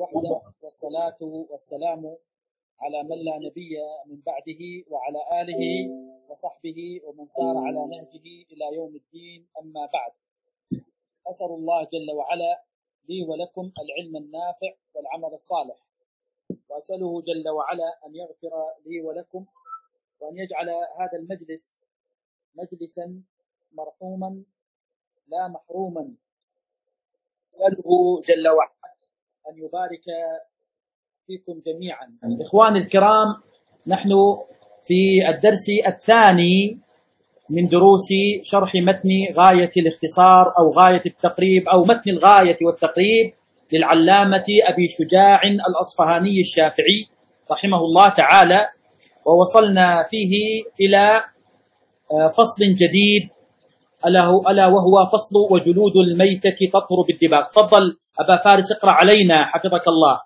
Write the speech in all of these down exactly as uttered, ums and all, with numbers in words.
وحده، والصلاة والسلام على من لا نبي من بعده وعلى آله وصحبه ومن سار على نهجه إلى يوم الدين. أما بعد، أسأل الله جل وعلا لي ولكم العلم النافع والعمل الصالح، وأسأله جل وعلا أن يغفر لي ولكم وأن يجعل هذا المجلس مجلسا مرحوما لا محروما. أسأله جل وعلا أن يبارك فيكم جميعا. إخواني الكرام، نحن في الدرس الثاني من دروس شرح متن غاية الاختصار أو غاية التقريب أو متن الغاية والتقريب للعلامة أبي شجاع الأصفهاني الشافعي رحمه الله تعالى، ووصلنا فيه إلى فصل جديد ألا وهو فصل وجلود الميتة تطهر بالدباغ. تفضل أبا فارس، اقرأ علينا حفظك الله.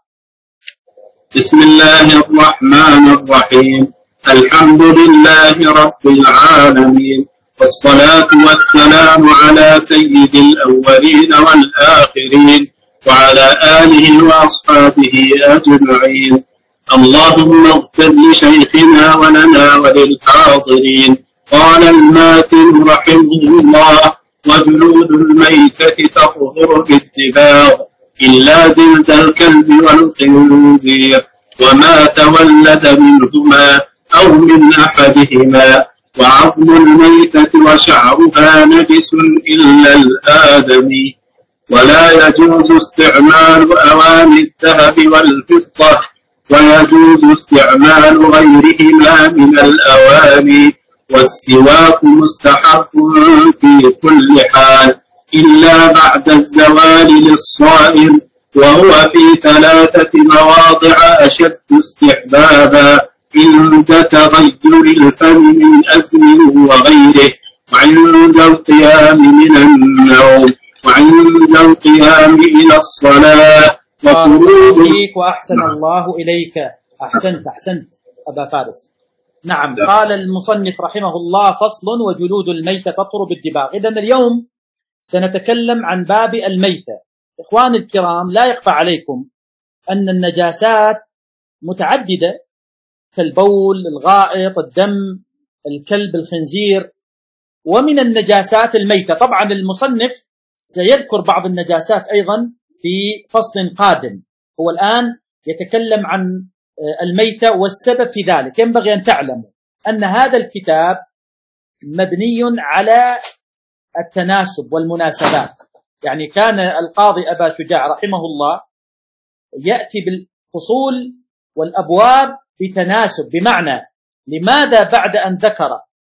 بسم الله الرحمن الرحيم. الحمد لله رب العالمين، والصلاة والسلام على سيد الأولين والآخرين وعلى آله وأصحابه أجمعين. اللهم اغفر لشيخنا ولنا وللحاضرين. قال الماتن رحمه الله: وجلود الميتة تطهر بالدباغ إلا جلد الكلب والخنزير وما تولد منهما أو من أحدهما، وعظم الميتة وشعرها نجس إلا الآدمي. ولا يجوز استعمال أواني الذهب والفضة، ويجوز استعمال غيرهما من الأواني. والسواك مستحب في كل حال إلا بعد الزوال للصائم، وهو في ثلاثة مواضع أشد استحبابا: عند تغير الفم من أزم وغيره، وعند القيام من النوم، وعند القيام إلى الصلاة. وخروج وأحسن الله إليك. أحسنت أحسنت أبا فارس. نعم، قال المصنف رحمه الله: فصل وجلود الميتة تطهر بالدباغ. إذن اليوم سنتكلم عن باب الميتة. إخواني الكرام، لا يخفى عليكم أن النجاسات متعددة كالبول، الغائط، الدم، الكلب، الخنزير، ومن النجاسات الميتة. طبعا المصنف سيذكر بعض النجاسات أيضا في فصل قادم. هو الآن يتكلم عن الميتة والسبب في ذلك. ينبغي أن تعلموا أن هذا الكتاب مبني على التناسب والمناسبات. يعني كان القاضي أبا شجاع رحمه الله يأتي بالفصول والأبواب بتناسب، بمعنى لماذا بعد أن ذكر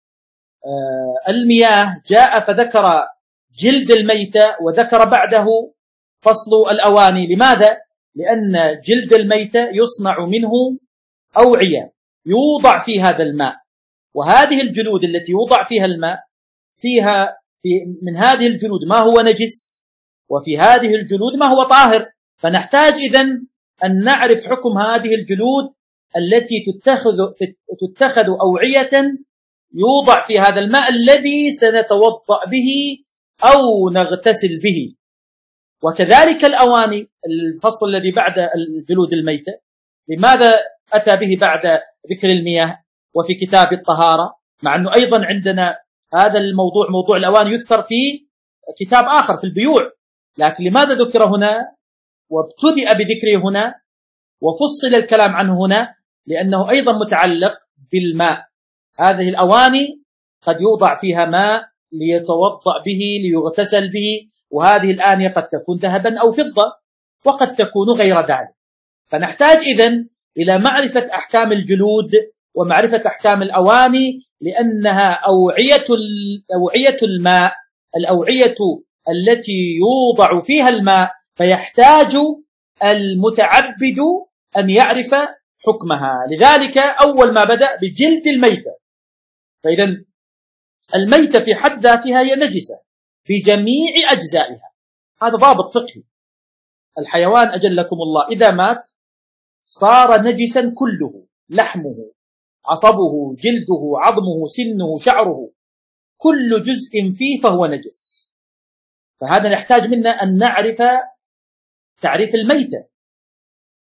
المياه جاء فذكر جلد الميتة وذكر بعده فصل الأواني؟ لماذا؟ لأن جلد الميتة يصنع منه أوعية يوضع في هذا الماء، وهذه الجلود التي يوضع فيها الماء فيها في من هذه الجلود ما هو نجس، وفي هذه الجلود ما هو طاهر. فنحتاج إذن أن نعرف حكم هذه الجلود التي تتخذ, تتخذ أوعية يوضع في هذا الماء الذي سنتوضأ به أو نغتسل به. وكذلك الأواني، الفصل الذي بعد الجلود الميتة، لماذا أتى به بعد ذكر المياه وفي كتاب الطهارة، مع أنه أيضا عندنا هذا الموضوع موضوع الأواني يذكر في كتاب آخر في البيوع، لكن لماذا ذكر هنا وابتدأ بذكره هنا وفصل الكلام عنه هنا؟ لأنه أيضا متعلق بالماء. هذه الأواني قد يوضع فيها ماء ليتوضأ به، ليغتسل به، وهذه الآنية قد تكون ذهبا أو فضة، وقد تكون غير ذلك. فنحتاج إذن إلى معرفة أحكام الجلود ومعرفة أحكام الأواني، لأنها أوعية أوعية الماء، الأوعية التي يوضع فيها الماء، فيحتاج المتعبد أن يعرف حكمها. لذلك أول ما بدأ بجلد الميتة. فإذا الميتة في حد ذاتها هي نجسة بجميع أجزائها، هذا ضابط فقهي. الحيوان أجلكم الله إذا مات صار نجسا كله، لحمه، عصبه، جلده، عظمه، سنه، شعره، كل جزء فيه فهو نجس. فهذا نحتاج منا أن نعرف تعريف الميتة.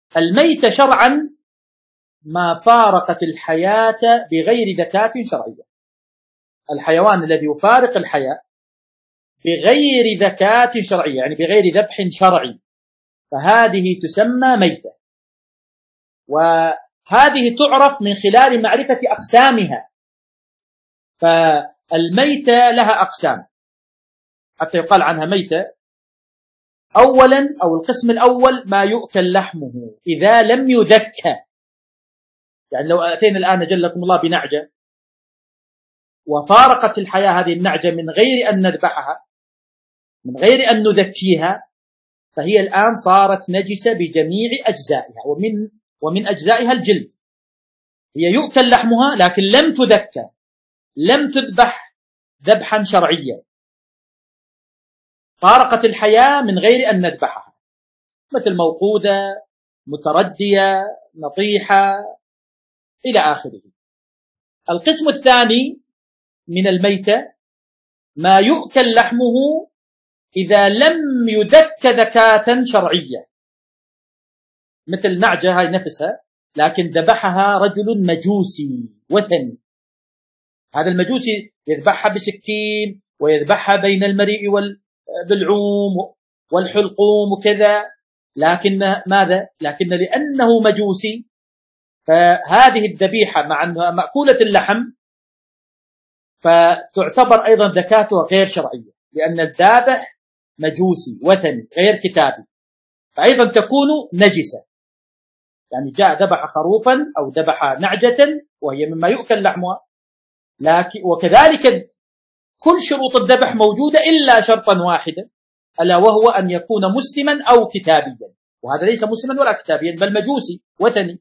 الميت شرعا ما فارقت الحياة بغير ذكاة شرعية. الحيوان الذي يفارق الحياة بغير ذكاة شرعية، يعني بغير ذبح شرعي، فهذه تسمى ميتة. وهذه تعرف من خلال معرفة أقسامها. فالميتة لها أقسام حتى يقال عنها ميتة. أولا أو القسم الأول ما يؤكل لحمه إذا لم يذكى. يعني لو أتينا الآن جلكم الله بنعجة وفارقت الحياة هذه النعجة من غير أن نذبحها، من غير أن نذكيها، فهي الآن صارت نجسة بجميع أجزائها، ومن ومن أجزائها الجلد. هي يؤكل لحمها لكن لم تذكى، لم تذبح ذبحا شرعيا، فارقت الحياة من غير أن نذبحها، مثل موقودة، متردية، نطيحة إلى آخره. القسم الثاني من الميتة ما يؤكل لحمه إذا لم يذك ذكاة شرعية، مثل نعجة هاي نفسها لكن ذبحها رجل مجوسي وثني. هذا المجوسي يذبحها بسكين ويذبحها بين المريء والبلعوم والحلقوم وكذا، لكن ماذا؟ لكن لأنه مجوسي فهذه الذبيحة مع أنها مأكولة اللحم فتعتبر أيضا ذكاتها غير شرعية، لأن الذابح مجوسي وثني غير كتابي، فأيضا تكون نجسة. يعني جاء ذبح خروفا أو ذبح نعجة وهي مما يؤكل لحمها، لكن وكذلك كل شروط الذبح موجودة إلا شرطا واحدا، ألا وهو أن يكون مسلما أو كتابيا، وهذا ليس مسلما ولا كتابيا بل مجوسي وثني.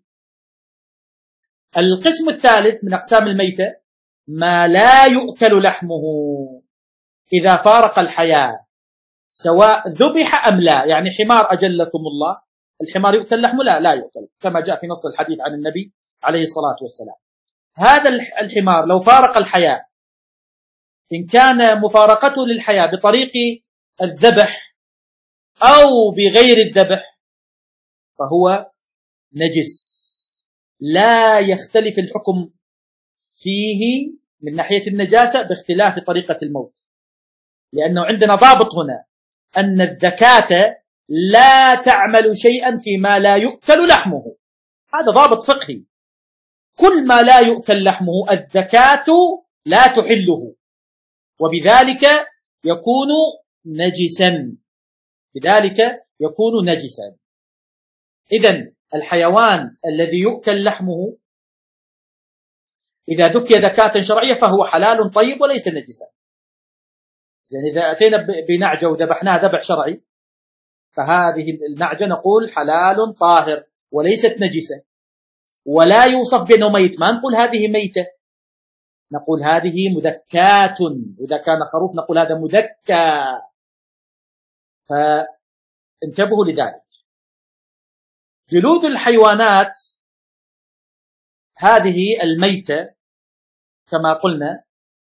القسم الثالث من أقسام الميتة ما لا يؤكل لحمه إذا فارق الحياة سواء ذبح أم لا. يعني حمار أجلكم الله، الحمار يؤكل لحمه؟ لا لا يؤكل، كما جاء في نص الحديث عن النبي عليه الصلاة والسلام. هذا الحمار لو فارق الحياة، إن كان مفارقته للحياة بطريق الذبح أو بغير الذبح فهو نجس، لا يختلف الحكم فيه من ناحية النجاسة باختلاف طريقة الموت، لأنه عندنا ضابط هنا أن الذكاة لا تعمل شيئا فيما لا يؤكل لحمه. هذا ضابط فقهي، كل ما لا يؤكل لحمه الذكاة لا تحله، وبذلك يكون نجسا، بذلك يكون نجسا. إذن الحيوان الذي يؤكل لحمه إذا ذكي ذكاة شرعية فهو حلال طيب وليس نجسا. يعني إذا أتينا بنعجة وذبحناها ذبح شرعي فهذه النعجة نقول حلال طاهر وليست نجسة، ولا يوصف بأنه ميت، ما نقول هذه ميتة، نقول هذه مذكاة، وإذا كان خروف نقول هذا مذكى. فانتبهوا لذلك. جلود الحيوانات هذه الميتة كما قلنا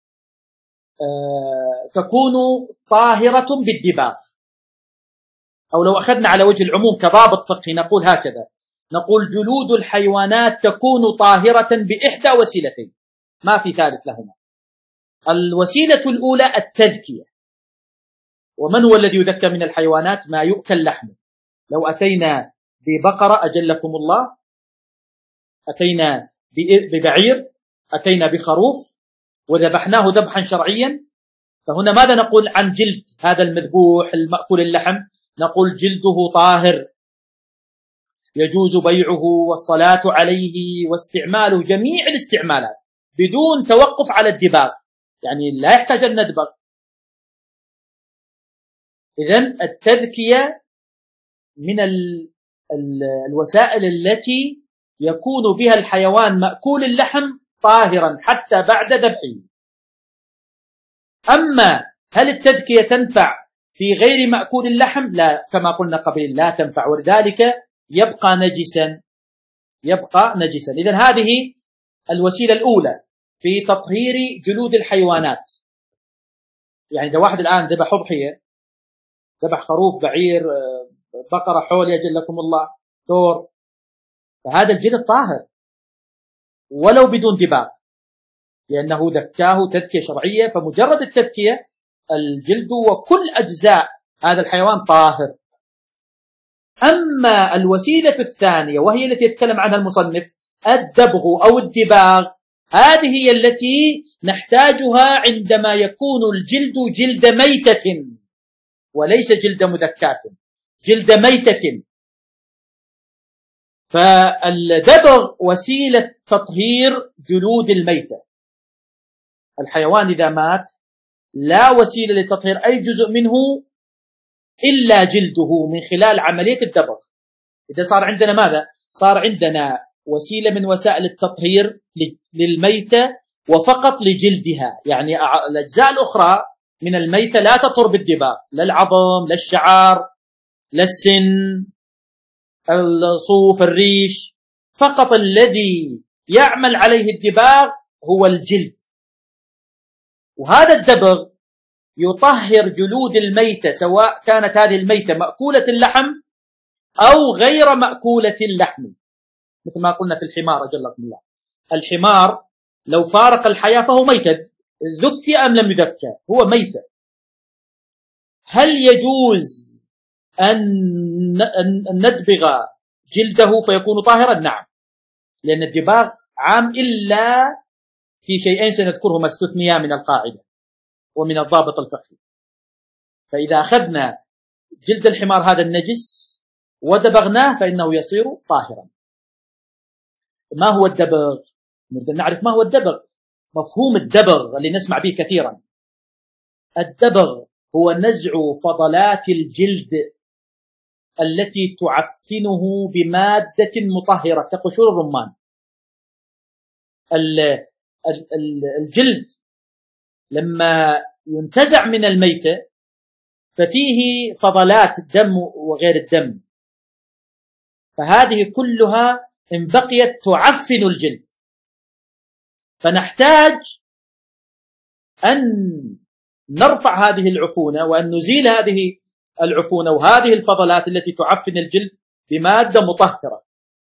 آه تكون طاهرة بالدباغ، أو لو أخذنا على وجه العموم كضابط فقهي نقول هكذا، نقول جلود الحيوانات تكون طاهرة بإحدى وسيلتين ما في ثالث لهما. الوسيلة الأولى التذكية، ومن هو الذي يذكى من الحيوانات؟ ما يؤكل لحمه. لو أتينا ببقرة أجلكم الله، أتينا ببعير، أتينا بخروف وذبحناه ذبحا شرعيا، فهنا ماذا نقول عن جلد هذا المذبوح المأكول اللحم؟ نقول جلده طاهر يجوز بيعه والصلاة عليه واستعماله جميع الاستعمالات بدون توقف على الدباغ، يعني لا يحتاج أن ندبغ. إذن التذكية من ال ال الوسائل التي يكون بها الحيوان مأكول اللحم طاهرا حتى بعد ذبحه. أما هل التذكية تنفع في غير مأكول اللحم؟ لا، كما قلنا قبل لا تنفع، ولذلك يبقى نجسا، يبقى نجسا. إذن هذه الوسيلة الأولى في تطهير جلود الحيوانات. يعني إذا واحد الآن ذبح أضحية، ذبح خروف، بعير، بقرة، حول يجل لكم الله، ثور، فهذا الجلد طاهر ولو بدون دباغ، لأنه ذكاه تذكية شرعية، فمجرد التذكية الجلد وكل أجزاء هذا الحيوان طاهر. أما الوسيلة الثانية وهي التي يتكلم عنها المصنف، الدبغ أو الدباغ، هذه هي التي نحتاجها عندما يكون الجلد جلد ميتة وليس جلد مذكاة، جلد ميتة. فالدبغ وسيلة تطهير جلود الميتة. الحيوان إذا مات لا وسيلة لتطهير أي جزء منه إلا جلده من خلال عملية الدبغ. إذا صار عندنا ماذا؟ صار عندنا وسيلة من وسائل التطهير للميتة وفقط لجلدها، يعني الأجزاء الأخرى من الميتة لا تطهر بالدباغ، لا العظم، لا الشعر، لا السن، الصوف، الريش، فقط الذي يعمل عليه الدباغ هو الجلد. وهذا الدبغ يطهر جلود الميتة، سواء كانت هذه الميتة مأكولة اللحم أو غير مأكولة اللحم، مثل ما قلنا في الحمار أجلكم الله. الحمار لو فارق الحياة فهو ميتة، ذكي أم لم يذكى، هو ميتة. هل يجوز أن ندبغ جلده فيكون طاهرا؟ نعم، لأن الدباغ عام إلا في شيئين سنذكرهما استثنيا من القاعدة ومن الضابط الفقهي. فإذا أخذنا جلد الحمار هذا النجس ودبغناه فإنه يصير طاهرا. ما هو الدبغ؟ نريد أن نعرف ما هو الدبغ، مفهوم الدبغ اللي نسمع به كثيرا. الدبغ هو نزع فضلات الجلد التي تعفنه بمادة مطهرة كقشور الرمان. الجلد لما ينتزع من الميتة ففيه فضلات الدم وغير الدم، فهذه كلها إن بقيت تعفن الجلد، فنحتاج أن نرفع هذه العفونة وأن نزيل هذه العفونة وهذه الفضلات التي تعفن الجلد بمادة مطهرة.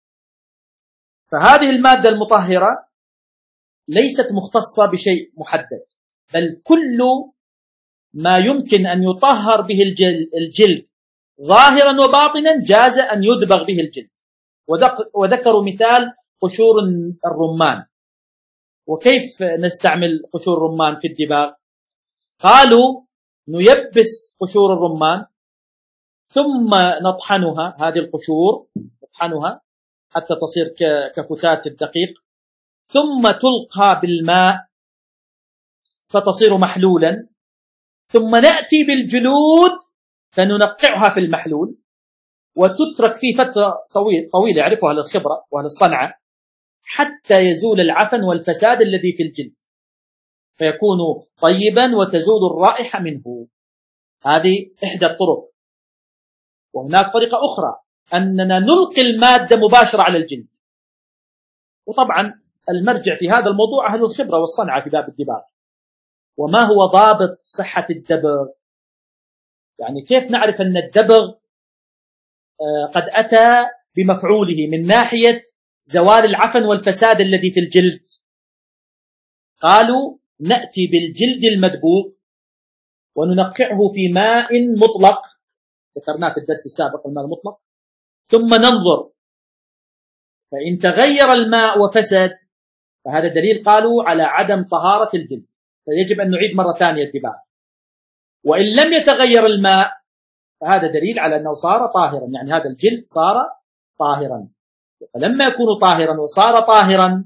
فهذه المادة المطهرة ليست مختصة بشيء محدد، بل كل ما يمكن أن يطهر به الجلد ظاهرا وباطنا جاز أن يدبغ به الجلد. وذكروا مثال قشور الرمان. وكيف نستعمل قشور الرمان في الدباغ؟ قالوا نيبس قشور الرمان ثم نطحنها، هذه القشور نطحنها حتى تصير كفتات الدقيق، ثم تلقى بالماء فتصير محلولا، ثم نأتي بالجلود فننقعها في المحلول وتترك فيه فترة طويلة يعرفها أهل الخبرة وأهل الصنعة حتى يزول العفن والفساد الذي في الجلد فيكون طيبا وتزول الرائحة منه. هذه إحدى الطرق. وهناك طريقة أخرى أننا نلقي المادة مباشرة على الجلد، وطبعا المرجع في هذا الموضوع أهل الخبرة والصنعة في باب الدباغ. وما هو ضابط صحة الدبغ؟ يعني كيف نعرف أن الدبغ قد أتى بمفعوله من ناحية زوال العفن والفساد الذي في الجلد؟ قالوا نأتي بالجلد المدبوغ وننقعه في ماء مطلق، ذكرناه في الدرس السابق الماء المطلق، ثم ننظر، فإن تغير الماء وفسد فهذا دليل قالوا على عدم طهارة الجلد، فيجب أن نعيد مرة ثانية الدباغ. وإن لم يتغير الماء فهذا دليل على أنه صار طاهرا، يعني هذا الجلد صار طاهرا. فلما يكون طاهرا وصار طاهرا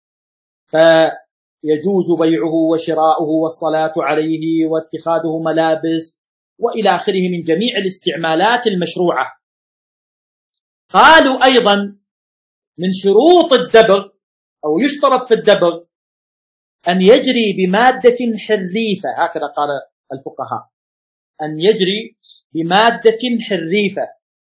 فيجوز بيعه وشراؤه والصلاة عليه واتخاذه ملابس وإلى آخره من جميع الاستعمالات المشروعة. قالوا أيضا من شروط الدبغ أو يشترط في الدبغ أن يجري بمادة حريفة، هكذا قال الفقهاء، أن يجري بمادة حريفة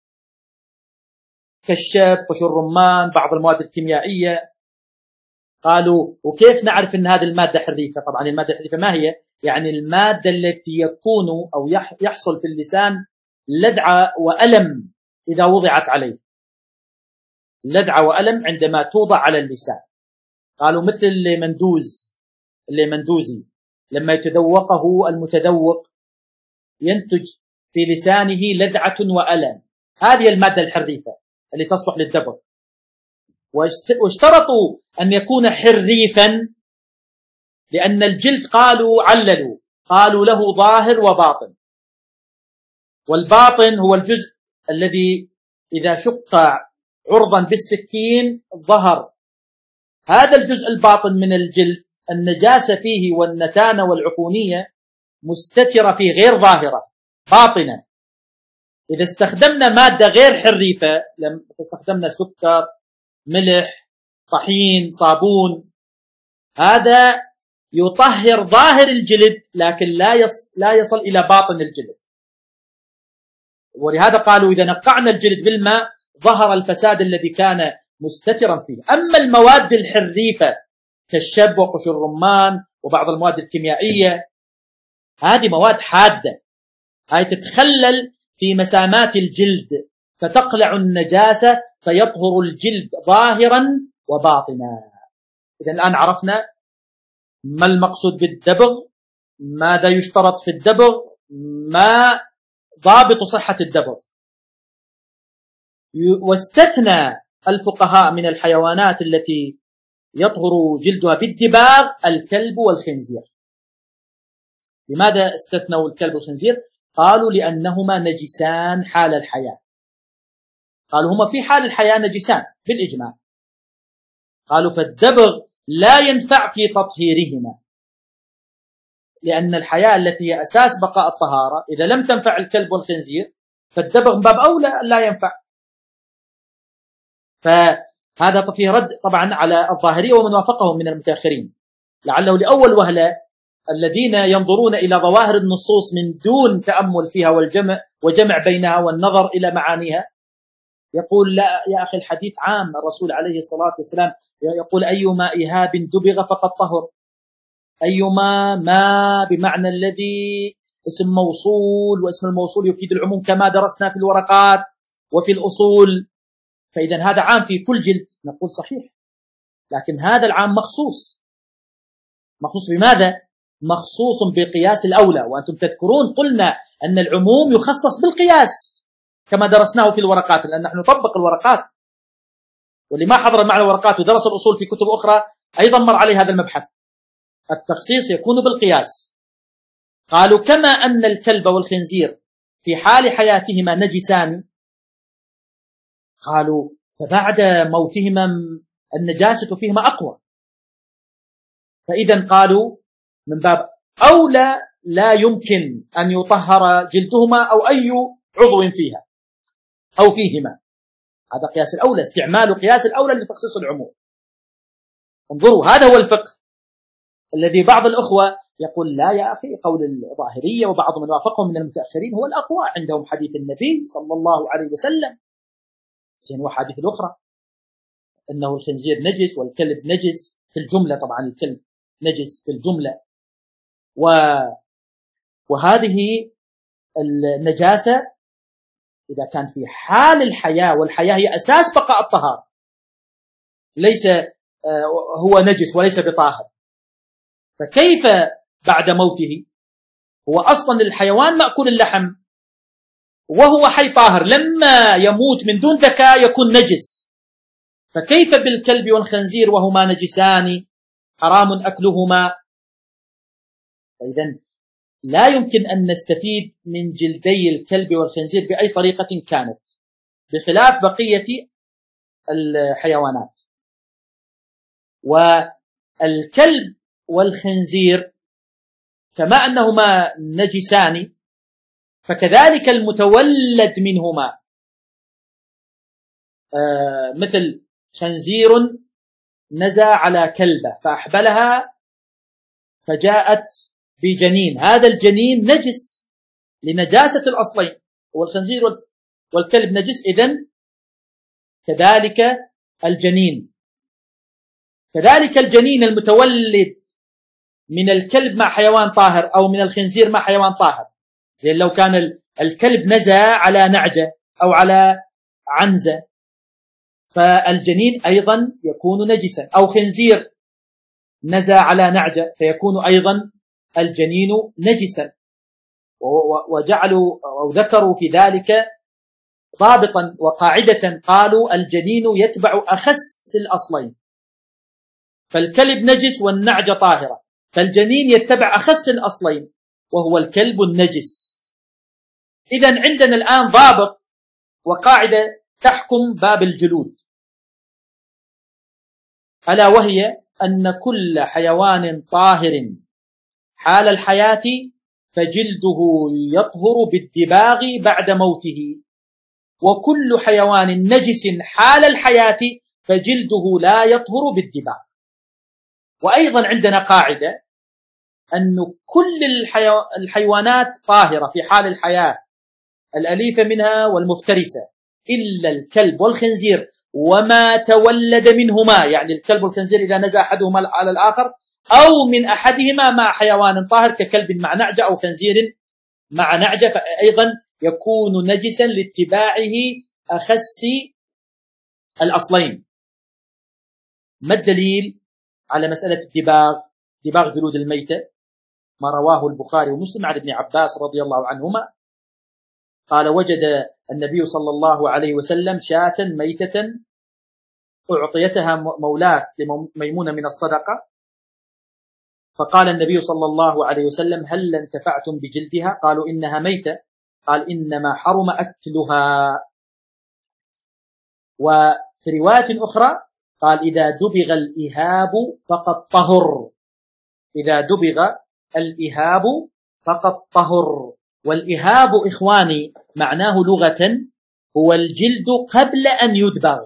كالشاب، قشور الرمان، بعض المواد الكيميائية. قالوا وكيف نعرف أن هذه المادة حريفة؟ طبعا المادة الحريفة ما هي؟ يعني المادة التي يكون أو يحصل في اللسان لدعة وألم إذا وضعت عليه، لذعة وألم عندما توضع على اللسان. قالوا مثل اللي مندوز اللي مندوزي لما يتذوقه المتذوق ينتج في لسانه لذعة وألم. هذه المادة الحريفة اللي تصلح للدبغ. واشترطوا أن يكون حريفا لأن الجلد قالوا عللوا قالوا له ظاهر وباطن، والباطن هو الجزء الذي إذا شق عرضا بالسكين ظهر. هذا الجزء الباطن من الجلد النجاسة فيه والنتانة والعفونية مستترة فيه غير ظاهرة باطنة. إذا استخدمنا مادة غير حريفة، لم استخدمنا سكر، ملح، طحين، صابون، هذا يطهر ظاهر الجلد لكن لا يص لا يصل إلى باطن الجلد. ولهذا قالوا إذا نقعنا الجلد بالماء ظهر الفساد الذي كان مستترا فيه. أما المواد الحريفة كالشب وقشر الرمان وبعض المواد الكيميائية، هذه مواد حادة، هاي تتخلل في مسامات الجلد فتقلع النجاسة فيطهر الجلد ظاهرا وباطنا. إذن الآن عرفنا ما المقصود بالدبغ، ماذا يشترط في الدبغ، ما ضابط صحة الدبغ. واستثنى الفقهاء من الحيوانات التي يطهر جلدها بالدباغ الكلب والخنزير. لماذا استثنوا الكلب والخنزير؟ قالوا لأنهما نجسان حال الحياة. قالوا هما في حال الحياة نجسان بالإجماع. قالوا فالدبغ لا ينفع في تطهيرهما، لأن الحياة التي هي أساس بقاء الطهارة إذا لم تنفع الكلب والخنزير فالدبغ من باب أولى لا ينفع. فهذا فيه رد طبعا على الظاهرية ومن وافقهم من المتأخرين، لعله لأول وهلة الذين ينظرون إلى ظواهر النصوص من دون تأمل فيها والجمع وجمع بينها والنظر إلى معانيها يقول لا يا أخي الحديث عام. الرسول عليه الصلاة والسلام يقول أيما إهاب دبغ فقد طهر. أيما ما بمعنى الذي اسم موصول، واسم الموصول يفيد العموم كما درسنا في الورقات وفي الأصول. فإذا هذا عام في كل جلد، نقول صحيح، لكن هذا العام مخصوص. مخصوص بماذا؟ مخصوص بقياس الأولى. وأنتم تذكرون قلنا أن العموم يخصص بالقياس كما درسناه في الورقات، لأن نحن نطبق الورقات. واللي ما حضر معنا الورقات ودرس الأصول في كتب أخرى أيضا مر عليه هذا المبحث. التخصيص يكون بالقياس. قالوا كما أن الكلب والخنزير في حال حياتهما نجسان، قالوا فبعد موتهما النجاسة فيهما أقوى. فإذا قالوا من باب أولى لا يمكن أن يطهر جلدهما أو أي عضو فيها أو فيهما. هذا قياس الأولى، استعمال قياس الأولى لتخصيص العموم. انظروا، هذا هو الفقه الذي بعض الأخوة يقول لا يا أخي قول الظاهرية وبعض من وافقهم من المتأخرين هو الأقوى، عندهم حديث النبي صلى الله عليه وسلم زين وحديث الأخرى أنه الخنزير نجس والكلب نجس في الجملة. طبعا الكلب نجس في الجملة، و... وهذه النجاسة إذا كان في حال الحياة، والحياة هي أساس بقاء الطهارة، ليس هو نجس وليس بطاهر، فكيف بعد موته؟ هو أصلا الحيوان مأكول اللحم وهو حي طاهر، لما يموت من دون ذكاء يكون نجس، فكيف بالكلب والخنزير وهما نجسان حرام أكلهما؟ فإذن لا يمكن أن نستفيد من جلدي الكلب والخنزير بأي طريقة كانت، بخلاف بقية الحيوانات. والكلب والخنزير كما أنهما نجسان فكذلك المتولد منهما، آه مثل خنزير نزى على كلبة فأحبلها فجاءت بجنين، هذا الجنين نجس لنجاسة الأصلين، والخنزير والكلب نجس. إذن كذلك الجنين، كذلك الجنين المتولد من الكلب مع حيوان طاهر أو من الخنزير مع حيوان طاهر، زي لو كان الكلب نزى على نعجة أو على عنزة فالجنين أيضا يكون نجسا، أو خنزير نزى على نعجة فيكون أيضا الجنين نجسا. وجعلوا أو ذكروا في ذلك ضابطا وقاعدة، قالوا الجنين يتبع أخس الأصلين، فالكلب نجس والنعجة طاهرة، فالجنين يتبع أخس الأصلين وهو الكلب النجس. إذن عندنا الآن ضابط وقاعدة تحكم باب الجلود، ألا وهي أن كل حيوان طاهر حال الحياة فجلده يطهر بالدباغ بعد موته، وكل حيوان نجس حال الحياة فجلده لا يطهر بالدباغ. وأيضا عندنا قاعدة أن كل الحيو... الحيوانات طاهرة في حال الحياة، الأليفة منها والمفترسة، إلا الكلب والخنزير وما تولد منهما، يعني الكلب والخنزير إذا نزى أحدهما على الآخر أو من أحدهما مع حيوان طاهر ككلب مع نعجة أو خنزير مع نعجة، فأيضا يكون نجسا لاتباعه أخس الأصلين. ما الدليل على مسألة الدباغ، دباغ جلود الميتة؟ ما رواه البخاري ومسلم عن ابن عباس رضي الله عنهما قال: وجد النبي صلى الله عليه وسلم شاة ميتة أعطيتها مولاة لميمونة من الصدقة، فقال النبي صلى الله عليه وسلم: هل انتفعتم بجلدها؟ قالوا: إنها ميتة. قال: إنما حرم أكلها. وفي رواية أخرى قال: إذا دبغ الإهاب فقد طهر، إذا دبغ الإهاب فقد طهر. والإهاب إخواني معناه لغة هو الجلد قبل أن يدبغ،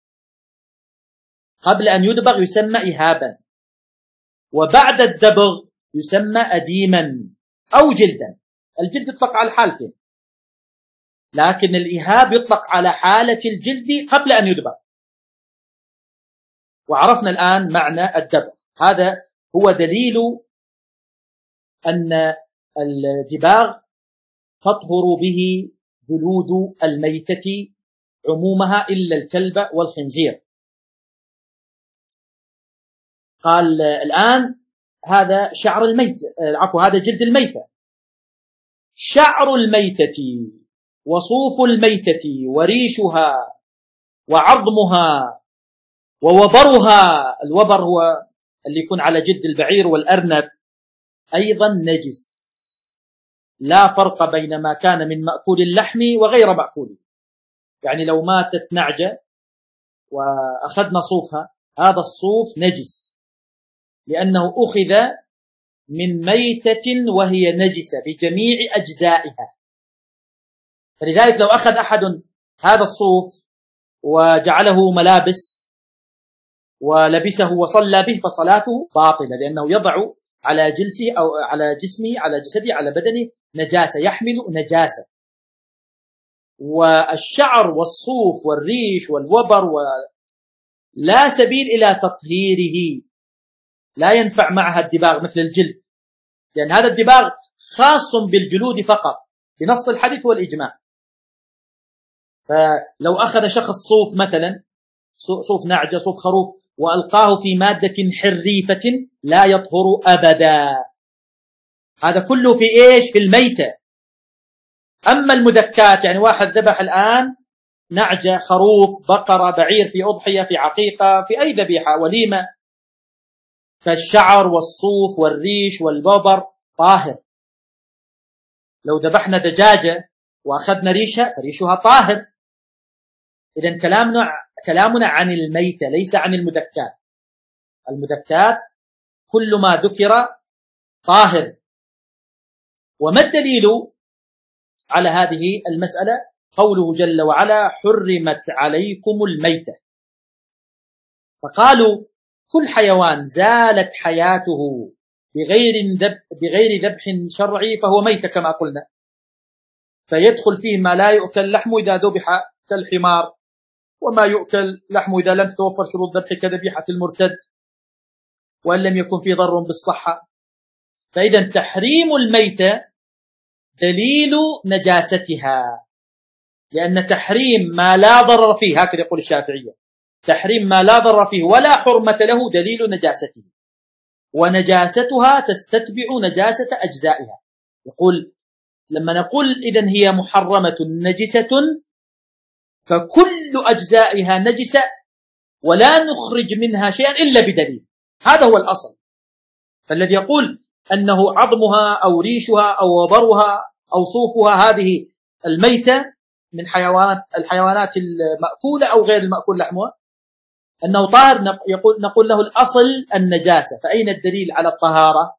قبل أن يدبغ يسمى إهابا، وبعد الدبغ يسمى أديما أو جلدا. الجلد يطلق على الحالتين، لكن الإهاب يطلق على حالة الجلد قبل أن يدبغ. وعرفنا الآن معنى الدبغ، هذا هو دليل أن الدباغ تطهر به جلود الميتة عمومها إلا الكلب والخنزير. قال الآن هذا شعر الميتة، عفوا هذا جلد الميتة. شعر الميتة وصوف الميتة وريشها وعظمها ووبرها، الوبر هو اللي يكون على جلد البعير والأرنب، أيضا نجس، لا فرق بين ما كان من مأكول اللحم وغير مأكول. يعني لو ماتت نعجة وأخذنا صوفها، هذا الصوف نجس لأنه أخذ من ميتة وهي نجسة بجميع أجزائها. فلذلك لو أخذ أحد هذا الصوف وجعله ملابس ولبسه وصلى به فصلاته باطلة، لأنه يضع على جلسه أو على جسمه على جسده على بدنه نجاسة، يحمل نجاسة. والشعر والصوف والريش والوبر لا سبيل إلى تطهيره، لا ينفع معها الدباغ مثل الجلد، لأن هذا الدباغ خاص بالجلود فقط بنص الحديث والإجماع. فلو أخذ شخص صوف مثلا، صوف نعجة صوف خروف، وألقاه في مادة حريفة لا يطهر أبدا. هذا كله في إيش؟ في الميتة. أما المذكات، يعني واحد ذبح الآن نعجة خروف بقرة بعير في أضحية في عقيقة في أي ذبيحة وليمة، فالشعر والصوف والريش والببر طاهر. لو ذبحنا دجاجة وأخذنا ريشها فريشها طاهر. إذن كلامنا كلامنا عن الميتة ليس عن المذكات. المذكات كل ما ذكر طاهر. وما الدليل على هذه المسألة؟ قوله جل وعلا: حرمت عليكم الميتة. فقالوا كل حيوان زالت حياته بغير ذبح بغير ذبح شرعي فهو ميتة كما قلنا، فيدخل فيه ما لا يؤكل لحمه إذا ذبح كالحمار، وما يؤكل لحمه إذا لم تتوفر شروط ذبحه كذبيحة المرتد وأن لم يكن فيه ضر بالصحة. فإذا تحريم الميتة دليل نجاستها، لأن تحريم ما لا ضرر فيه، هكذا يقول الشافعية، تحريم ما لا ضر فيه ولا حرمة له دليل نجاسته، ونجاستها تستتبع نجاسة أجزائها. يقول لما نقول إذن هي محرمة نجسة فكل أجزائها نجسة ولا نخرج منها شيئا إلا بدليل، هذا هو الأصل. فالذي يقول أنه عظمها أو ريشها أو وبرها أو صوفها هذه الميتة من حيوانات الحيوانات المأكولة أو غير المأكول لحمها أنه طاهر، يقول نقول له الأصل النجاسة، فأين الدليل على الطهارة؟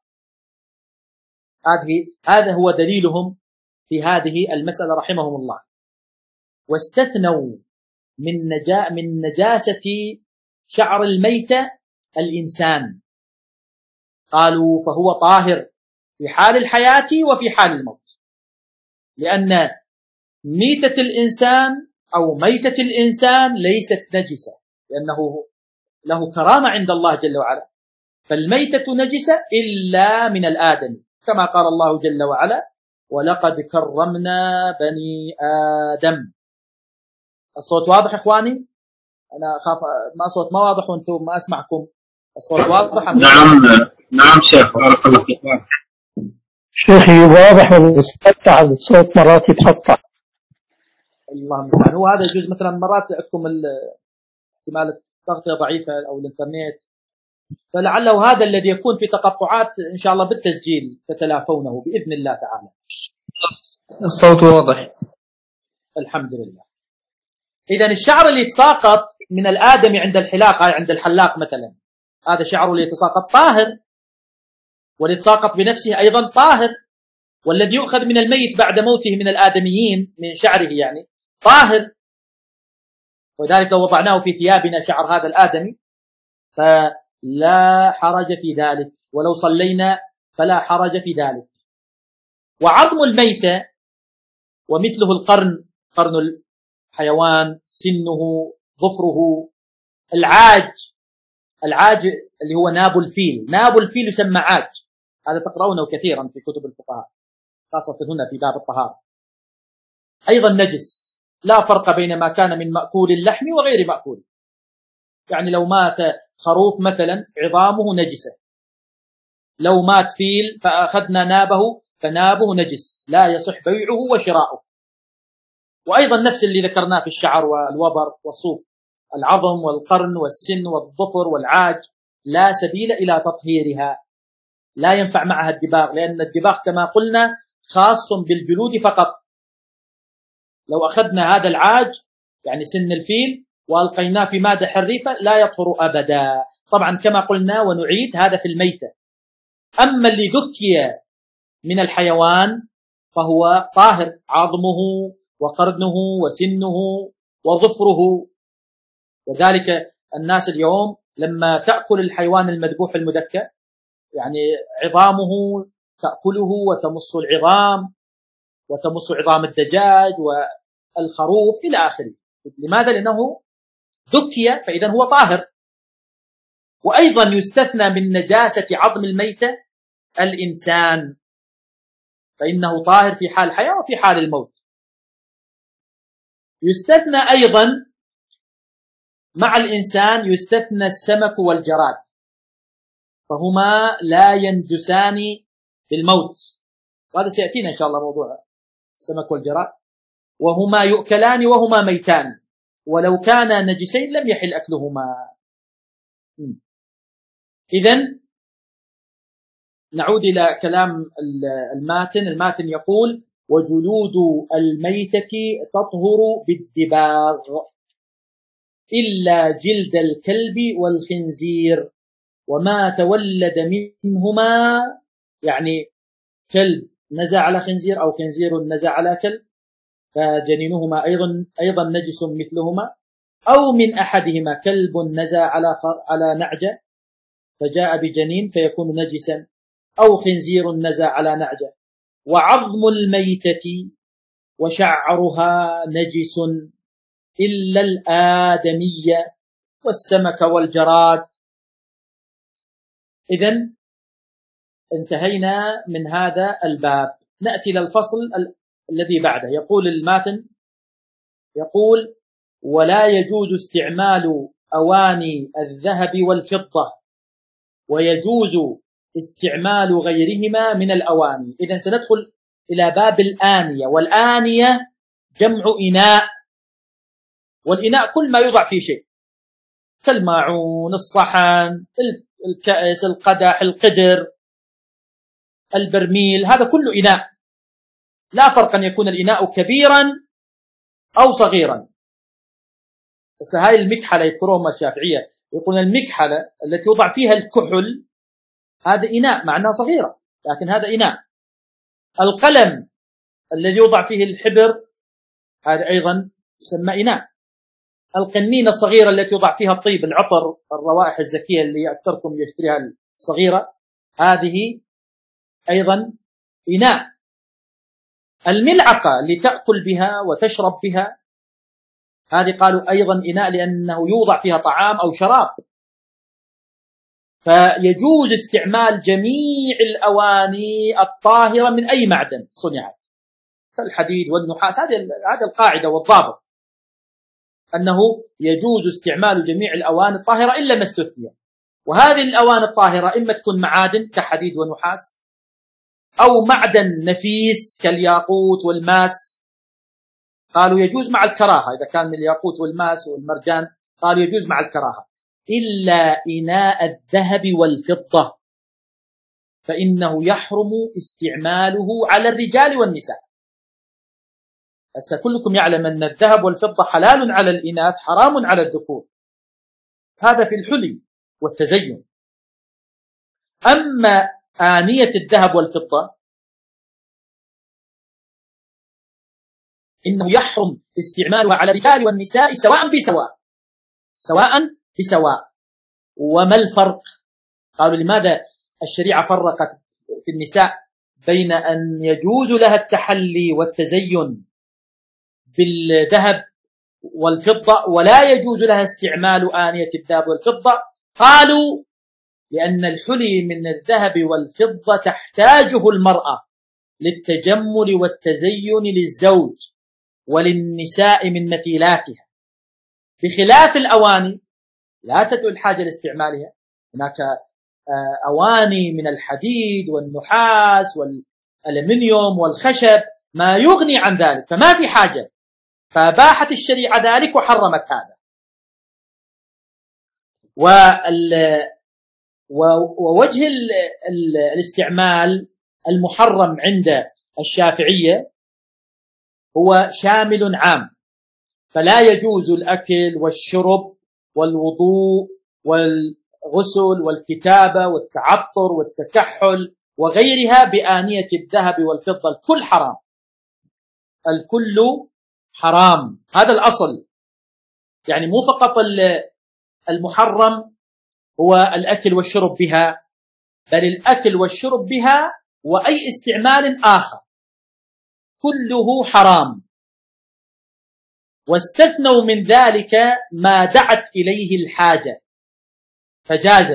هذه هذا هو دليلهم في هذه المسألة رحمهم الله. واستثنوا من نجا من نجاسة شعر الميتة الإنسان، قالوا فهو طاهر في حال الحياة وفي حال الموت، لأن ميتة الإنسان أو ميتة الإنسان ليست نجسة لأنه له كرامة عند الله جل وعلا، فالميتة نجسة إلا من الآدم، كما قال الله جل وعلا ولقد كرمنا بني آدم. الصوت واضح إخواني؟ أنا أخاف ما صوت ما واضح وأنتم ما أسمعكم. الصوت واضح؟ نعم نعم شيخ بارك الله فيك. شيخي واضح ويتقطع الصوت مرات يتقطع. اللهم المستعان. هو هذا يجوز مثلا مرات عندكم احتمال التغطية ضعيفة أو الإنترنت، فلعله هذا الذي يكون في تقطعات إن شاء الله بالتسجيل تتلافونه بإذن الله تعالى. الصوت واضح الحمد لله. إذن الشعر اللي يتساقط من الآدمي عند الحلاق عند الحلاق مثلا، هذا شعره اللي يتساقط طاهر، واللي يتساقط بنفسه أيضا طاهر، والذي يؤخذ من الميت بعد موته من الآدميين من شعره يعني طاهر، وذلك وضعناه في ثيابنا شعر هذا الآدمي فلا حرج في ذلك، ولو صلينا فلا حرج في ذلك. وعظم الميتة ومثله القرن، قرن الحيوان، سنه، ظفره، العاج، العاج اللي هو ناب الفيل، ناب الفيل يسمى عاج، هذا تقرؤونه كثيرا في كتب الفقهاء خاصة هنا في باب الطهارة، أيضا نجس، لا فرق بين ما كان من مأكول اللحم وغير مأكول. يعني لو مات خروف مثلا عظامه نجسة، لو مات فيل فأخذنا نابه فنابه نجس، لا يصح بيعه وشراؤه. وأيضا نفس اللي ذكرناه في الشعر والوبر والصوف، العظم والقرن والسن والظفر والعاج لا سبيل إلى تطهيرها، لا ينفع معها الدباغ، لأن الدباغ كما قلنا خاص بالجلود فقط. لو أخذنا هذا العاج يعني سن الفيل وألقيناه في ماء حريفة لا يطهر أبدا، طبعا كما قلنا ونعيد هذا في الميتة. أما اللي ذكي من الحيوان فهو طاهر، عظمه وقرنه وسنه وظفره. وذلك الناس اليوم لما تأكل الحيوان المذبوح المدكى يعني عظامه تأكله وتمص العظام وتمص عظام الدجاج والخروف إلى آخره. لماذا؟ لأنه ذكي، فإذا هو طاهر. وأيضا يستثنى من نجاسة عظم الميتة الإنسان، فإنه طاهر في حال الحياة وفي حال الموت. يستثنى أيضا مع الإنسان يستثنى السمك والجراد، فهما لا ينجسان بالموت، وهذا سيأتينا إن شاء الله موضوع السمك والجراد، وهما يؤكلان وهما ميتان، ولو كانا نجسين لم يحل أكلهما. إذن نعود إلى كلام الماتن. الماتن يقول وجلود الميتة تطهر بالدباغ إلا جلد الكلب والخنزير وما تولد منهما، يعني كلب نزع على خنزير أو خنزير نزع على كلب فجنينهما أيضا أيضا نجس مثلهما، أو من أحدهما كلب نزع على على نعجة فجاء بجنين فيكون نجسا، أو خنزير نزع على نعجة. وعظم الميتة وشعرها نجس إلا الآدمية والسمك والجراد. إذن انتهينا من هذا الباب. نأتي للفصل ال... الذي بعده. يقول الماتن يقول ولا يجوز استعمال أواني الذهب والفضة ويجوز استعمال غيرهما من الأواني. إذن سندخل إلى باب الآنية، والآنية جمع إناء، والإناء كل ما يوضع فيه شيء كالماعون، الصحن، الكأس، القدح، القدر، البرميل، هذا كله إناء، لا فرق أن يكون الإناء كبيرا أو صغيرا. بس هاي المكحلة يذكروها الشافعية، يقولون المكحلة التي يوضع فيها الكحل هذا إناء مع أنها صغيرة، لكن هذا إناء. القلم الذي يوضع فيه الحبر هذا أيضا يسمى إناء. القنينة الصغيرة التي يوضع فيها الطيب، العطر، الروائح الزكية اللي أكثركم يشتريها الصغيرة، هذه أيضا إناء. الملعقة اللي تأكل بها وتشرب بها هذه قالوا أيضا إناء، لأنه يوضع فيها طعام أو شراب. فيجوز استعمال جميع الأواني الطاهرة من أي معدن صنعت كالحديد والنحاس. هذه هذه القاعدة والضابط، أنه يجوز استعمال جميع الأواني الطاهرة إلا ما استثني. وهذه الأواني الطاهرة إما تكون معادن كحديد ونحاس، أو معدن نفيس كالياقوت والماس، قالوا يجوز مع الكراهة. إذا كان من الياقوت والماس والمرجان قالوا يجوز مع الكراهة، إلا إناء الذهب والفضة فإنه يحرم استعماله على الرجال والنساء. هسه كلكم يعلم أن الذهب والفضة حلال على الإناث، حرام على الذكور، هذا في الحلي والتزين. أما آنية الذهب والفضة إنه يحرم استعمالها على الرجال والنساء سواء بسواء، سواء بسواء. وما الفرق؟ قالوا لماذا الشريعة فرقت في النساء بين أن يجوز لها التحلي والتزين بالذهب والفضة ولا يجوز لها استعمال آنية الذهب والفضة؟ قالوا لأن الحلي من الذهب والفضة تحتاجه المرأة للتجمل والتزين للزوج وللنساء من مثيلاتها، بخلاف الأواني لا تدعو الحاجة لاستعمالها. هناك أواني من الحديد والنحاس والألمنيوم والخشب ما يغني عن ذلك، فما في حاجة، فباحت الشريعة ذلك وحرمت هذا. ووجه الاستعمال المحرم عند الشافعية هو شامل عام، فلا يجوز الأكل والشرب والوضوء والغسل والكتابة والتعطر والتكحل وغيرها بآنية الذهب والفضة، الكل حرام، الكل حرام. هذا الأصل، يعني مو فقط المحرم هو الأكل والشرب بها، بل الأكل والشرب بها وأي استعمال آخر كله حرام. واستثنوا من ذلك ما دعت إليه الحاجة فجاز.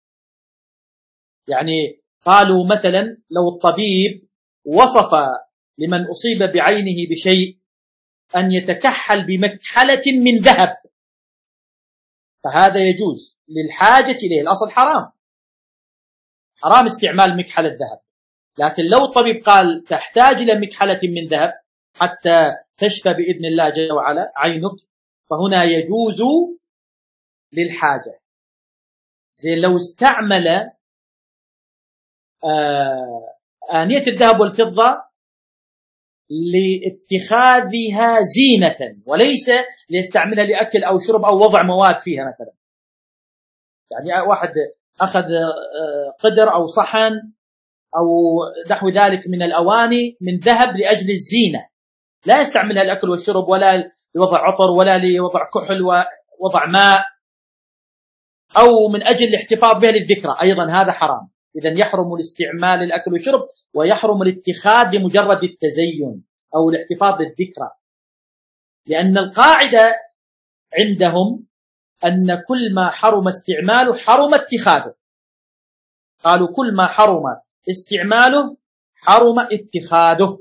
يعني قالوا مثلا لو الطبيب وصف لمن أصيب بعينه بشيء أن يتكحل بمكحلة من ذهب فهذا يجوز للحاجة إليه، الأصل حرام، حرام استعمال مكحلة الذهب. لكن لو الطبيب قال تحتاج إلى مكحلة من ذهب حتى تشفى بإذن الله جل وعلا عينك، فهنا يجوز للحاجة. زي لو استعمل آنية الذهب والفضة لاتخاذها زينة وليس ليستعملها لأكل أو شرب أو وضع مواد فيها مثلا. يعني واحد أخذ قدر أو صحن أو نحو ذلك من الأواني من ذهب لأجل الزينة، لا يستعملها للأكل والشرب ولا لوضع عطر ولا لوضع كحل ووضع ماء، أو من أجل الاحتفاظ بها للذكرى، أيضا هذا حرام. إذن يحرم الاستعمال للأكل والشرب ويحرم الاتخاذ لمجرد التزين أو الاحتفاظ بالذكرى، لأن القاعدة عندهم أن كل ما حرم استعماله حرم اتخاذه. قالوا كل ما حرم استعماله حرم اتخاذه.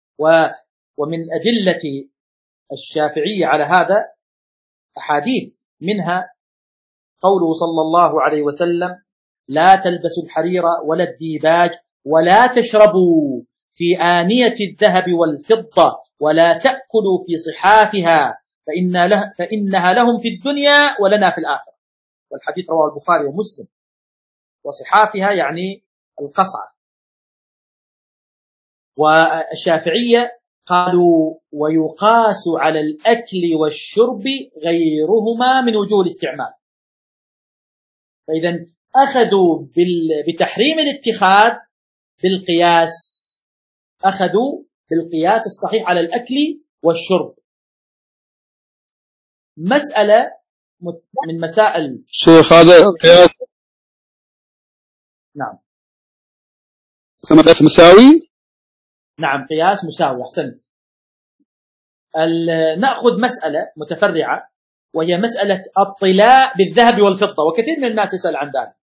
ومن أدلة الشافعية على هذا أحاديث منها قوله صلى الله عليه وسلم: لا تلبسوا الحرير ولا الديباج ولا تشربوا في آنية الذهب والفضة ولا تأكلوا في صحافها فإن له فإنها لهم في الدنيا ولنا في الآخرة. والحديث رواه البخاري ومسلم. وصحافها يعني القصعة. والشافعية قالوا: ويقاس على الأكل والشرب غيرهما من وجوه الاستعمال. فإذا أخذوا بتحريم الاتخاذ بالقياس، أخذوا بالقياس الصحيح على الأكل والشرب. مسألة من مسائل شيخ هذا قياس، نعم قياس مساوي. نعم قياس مساوي، أحسنت. نأخذ مسألة متفرعة وهي مسألة الطلاء بالذهب والفضة، وكثير من الناس يسأل عن ذلك.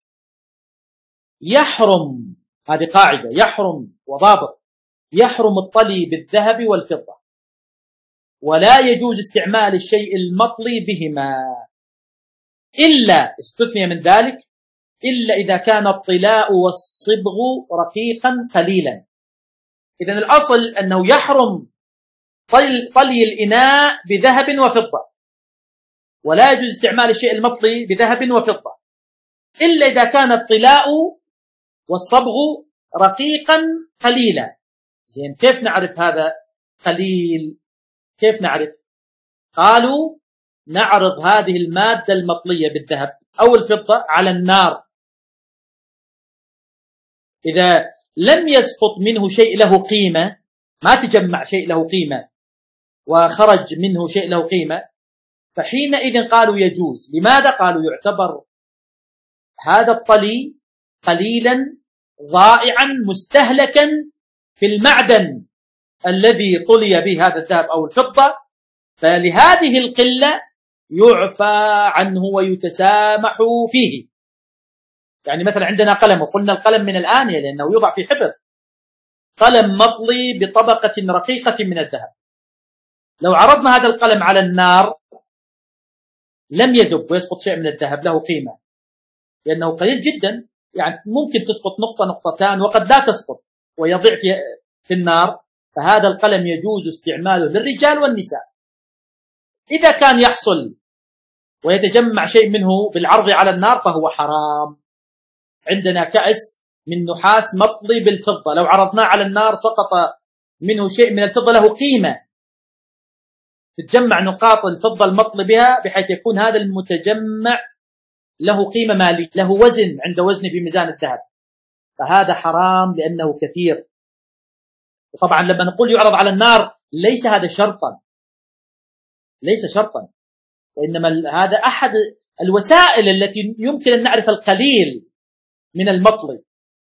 يحرم، هذه قاعدة، يحرم وضابط، يحرم الطلي بالذهب والفضة، ولا يجوز استعمال الشيء المطلي بهما، إلا استثني من ذلك إلا إذا كان الطلاء والصبغ رقيقا قليلا. إذن الأصل أنه يحرم طلي الإناء بذهب وفضة، ولا يجوز استعمال الشيء المطلي بذهب وفضة إلا إذا كان الطلاء والصبغ رقيقا قليلا. زين، كيف نعرف هذا قليل؟ كيف نعرف؟ قالوا: نعرض هذه المادة المطلية بالذهب أو الفضة على النار، إذا لم يسقط منه شيء له قيمة، ما تجمع شيء له قيمة وخرج منه شيء له قيمة، فحينئذ قالوا يجوز. لماذا؟ قالوا يعتبر هذا الطلي قليلا ضائعا مستهلكا في المعدن الذي طلي به هذا الذهب أو الفضة، فلهذه القلة يعفى عنه ويتسامح فيه. يعني مثلا عندنا قلم، وقلنا القلم من الآنية لأنه يوضع في حبر، قلم مطلي بطبقة رقيقة من الذهب، لو عرضنا هذا القلم على النار لم يذب ويسقط شيء من الذهب له قيمة، لأنه قليل جدا، يعني ممكن تسقط نقطة نقطتان وقد لا تسقط ويضيع في النار. فهذا القلم يجوز استعماله للرجال والنساء. إذا كان يحصل ويتجمع شيء منه بالعرض على النار فهو حرام. عندنا كأس من نحاس مطلي بالفضة، لو عرضناه على النار سقط منه شيء من الفضة له قيمة، تتجمع نقاط الفضة المطلي بها بحيث يكون هذا المتجمع له قيمة مالية، له وزن عند وزنه في ميزان الذهب، فهذا حرام لأنه كثير. وطبعا لما نقول يعرض على النار ليس هذا شرطا، ليس شرطا، وإنما هذا أحد الوسائل التي يمكن أن نعرف القليل من المطلي.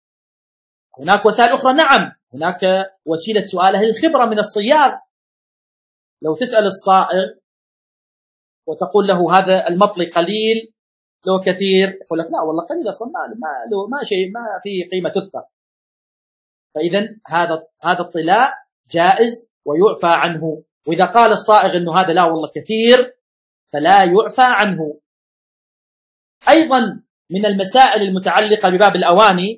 هناك وسائل أخرى، نعم، هناك وسيلة سؤال أهل الخبرة من الصياد، لو تسأل الصائغ وتقول له هذا المطلي قليل لو كثير، يقول لك لا والله قليل أصلا، ما ما ما شيء، ما في قيمة تذكر. فإذا هذا هذا الطلاء جائز ويعفى عنه. وإذا قال الصائغ إنه هذا لا والله كثير فلا يعفى عنه. أيضا من المسائل المتعلقة بباب الأواني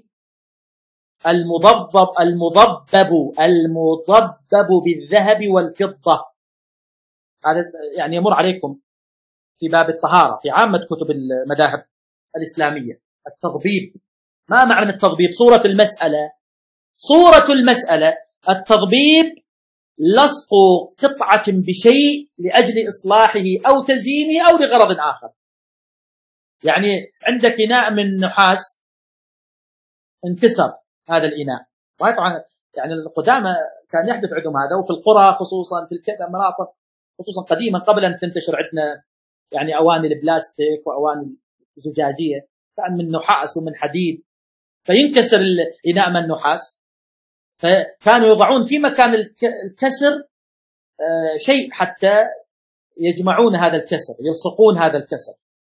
المضبب المضبب المضبب بالذهب والفضة، هذا يعني يمر عليكم في باب الطهارة في عامة كتب المذاهب الإسلامية. التضبيب، ما معنى التضبيب؟ صورة المسألة، صورة المسألة التضبيب لصق قطعة بشيء لأجل إصلاحه أو تزيينه أو لغرض آخر. يعني عندك إناء من نحاس انكسر هذا الإناء، وطبعا يعني القدامى كان يحدث عندهم هذا، وفي القرى خصوصا في الكذا مناطق خصوصا قديما قبل أن تنتشر عندنا يعني أواني البلاستيك وأواني زجاجية، كان من نحاس ومن حديد، فينكسر الإناء من النحاس، فكانوا يضعون في مكان الكسر شيء حتى يجمعون هذا الكسر، يلصقون هذا الكسر.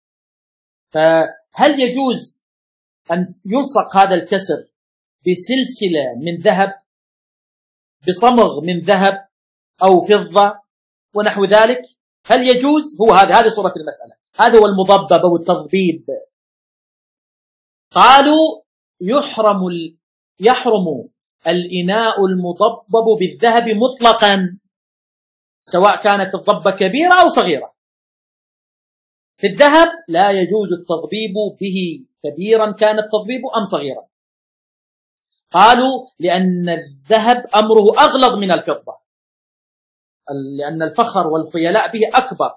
فهل يجوز أن يلصق هذا الكسر بسلسلة من ذهب، بصمغ من ذهب أو فضة ونحو ذلك؟ هل يجوز؟ هو هذا هذه صورة المسألة. هذا هو المضبب أو التضبيب. قالوا يحرم ال... يحرم الإناء المضبب بالذهب مطلقا، سواء كانت الضبة كبيرة أو صغيرة. في الذهب لا يجوز التضبيب به، كبيرا كان التضبيب أم صغيرا. قالوا لأن الذهب أمره أغلظ من الفضة، لأن الفخر والخيلاء به أكبر،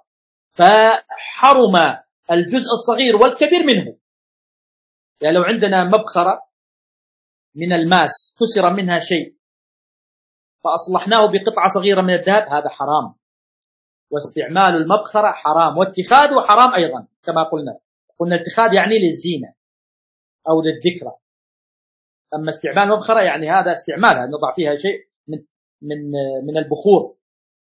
فحرم الجزء الصغير والكبير منه. يعني لو عندنا مبخرة من الماس كسر منها شيء فأصلحناه بقطعة صغيرة من الذهب، هذا حرام، واستعمال المبخرة حرام، واتخاذه حرام أيضا كما قلنا. قلنا اتخاذ يعني للزينة أو للذكرى، أما استعمال المبخرة يعني هذا استعمالها نضع فيها شيء من من من البخور.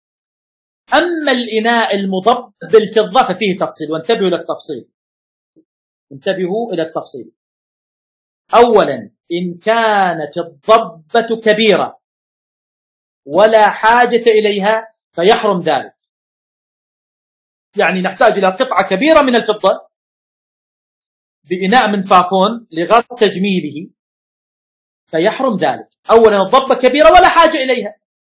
أما الإناء المضبب بالفضة ففيه تفصيل، وانتبهوا إلى التفصيل، انتبهوا إلى التفصيل. أولا، إن كانت الضبة كبيرة ولا حاجة إليها فيحرم ذلك. يعني نحتاج إلى قطعة كبيرة من الفضة بإناء من فافون لغرض تجميله فيحرم ذلك. أولا الضبة كبيرة ولا حاجة إليها،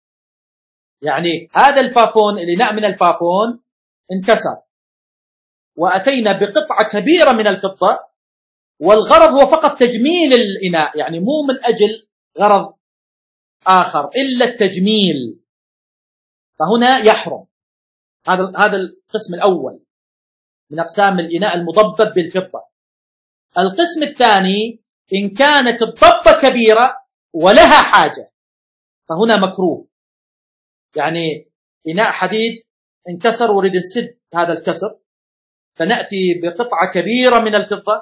يعني هذا الفافون الإناء من الفافون انكسر وأتينا بقطعة كبيرة من الفضة والغرض هو فقط تجميل الإناء، يعني مو من أجل غرض آخر إلا التجميل، فهنا يحرم. هذا هذا القسم الأول من أقسام الإناء المضبب بالفضة. القسم الثاني، إن كانت الضبة كبيرة ولها حاجة فهنا مكروه. يعني إناء حديد انكسر وريد السد هذا الكسر، فنأتي بقطعة كبيرة من الفضة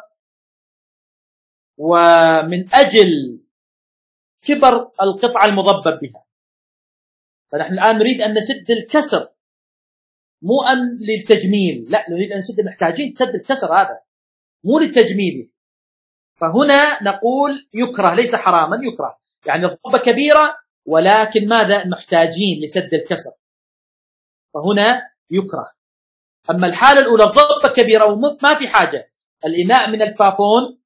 ومن أجل كبر القطعة المضبب بها، فنحن الآن نريد أن نسد الكسر مو أن للتجميل، لا نريد أن نسد، محتاجين تسد الكسر هذا مو للتجميل. فهنا نقول يكره، ليس حراما، يكره. يعني الضبة كبيرة ولكن ماذا؟ محتاجين لسد الكسر، فهنا يكره. أما الحالة الأولى الضبة كبيرة وما في حاجة، الإناء من الفافون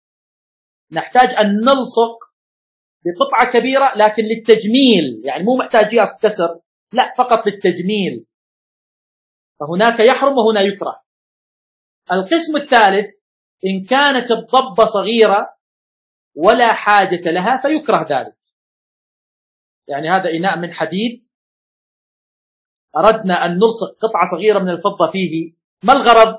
نحتاج أن نلصق بقطعة كبيرة لكن للتجميل، يعني مو محتاجية كسر، لا فقط للتجميل، فهناك يحرم وهنا يكره. القسم الثالث، إن كانت الضبة صغيرة ولا حاجة لها فيكره ذلك. يعني هذا إناء من حديد أردنا أن نلصق قطعة صغيرة من الفضة فيه، ما الغرض؟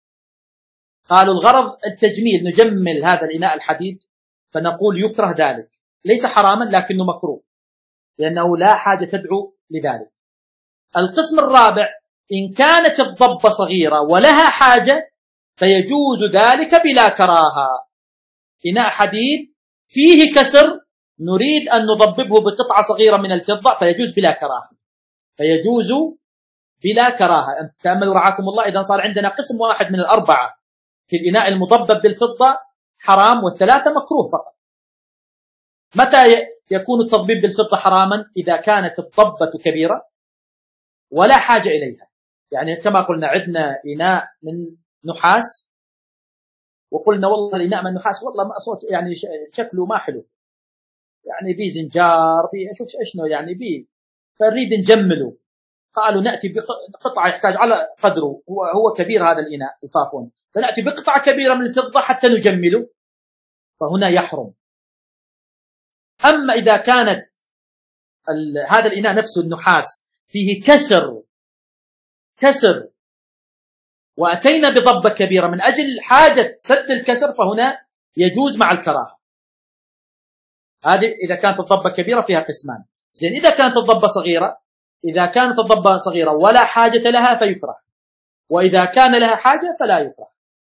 قالوا الغرض التجميل، نجمل هذا الإناء الحديد، فنقول يكره ذلك، ليس حراما لكنه مكروه لأنه لا حاجة تدعو لذلك. القسم الرابع، إن كانت الضبة صغيرة ولها حاجة فيجوز ذلك بلا كراهة. إناء حديد فيه كسر نريد أن نضببه بقطعة صغيرة من الفضة فيجوز بلا كراهة، فيجوز بلا كراهة. أنت تأملوا رعاكم الله، إذا صار عندنا قسم واحد من الأربعة في الإناء المضبب بالفضة حرام والثلاثة مكروه فقط. متى يكون التضبيب بالفضة حراما؟ إذا كانت الضبة كبيرة ولا حاجة إليها. يعني كما قلنا عندنا إناء من نحاس وقلنا والله الإناء من نحاس والله ما أصوت يعني شكله ما حلو، يعني بي زنجار بي شوف إيشنو يعني بي، فنريد نجمله. قالوا نأتي بقطعة يحتاج على قدره، هو هو كبير هذا الإناء الفافون، فنأتي بقطعة كبيرة من الفضة حتى نجمله، فهنا يحرم. أما إذا كانت هذا الإناء نفسه النحاس فيه كسر كسر وأتينا بضبة كبيرة من أجل حاجة سد الكسر فهنا يجوز مع الكراهة. هذه إذا كانت الضبة كبيرة فيها قسمان. زين إذا كانت الضبة صغيرة، إذا كانت الضبة صغيرة ولا حاجة لها فيكره، وإذا كان لها حاجة فلا يكره.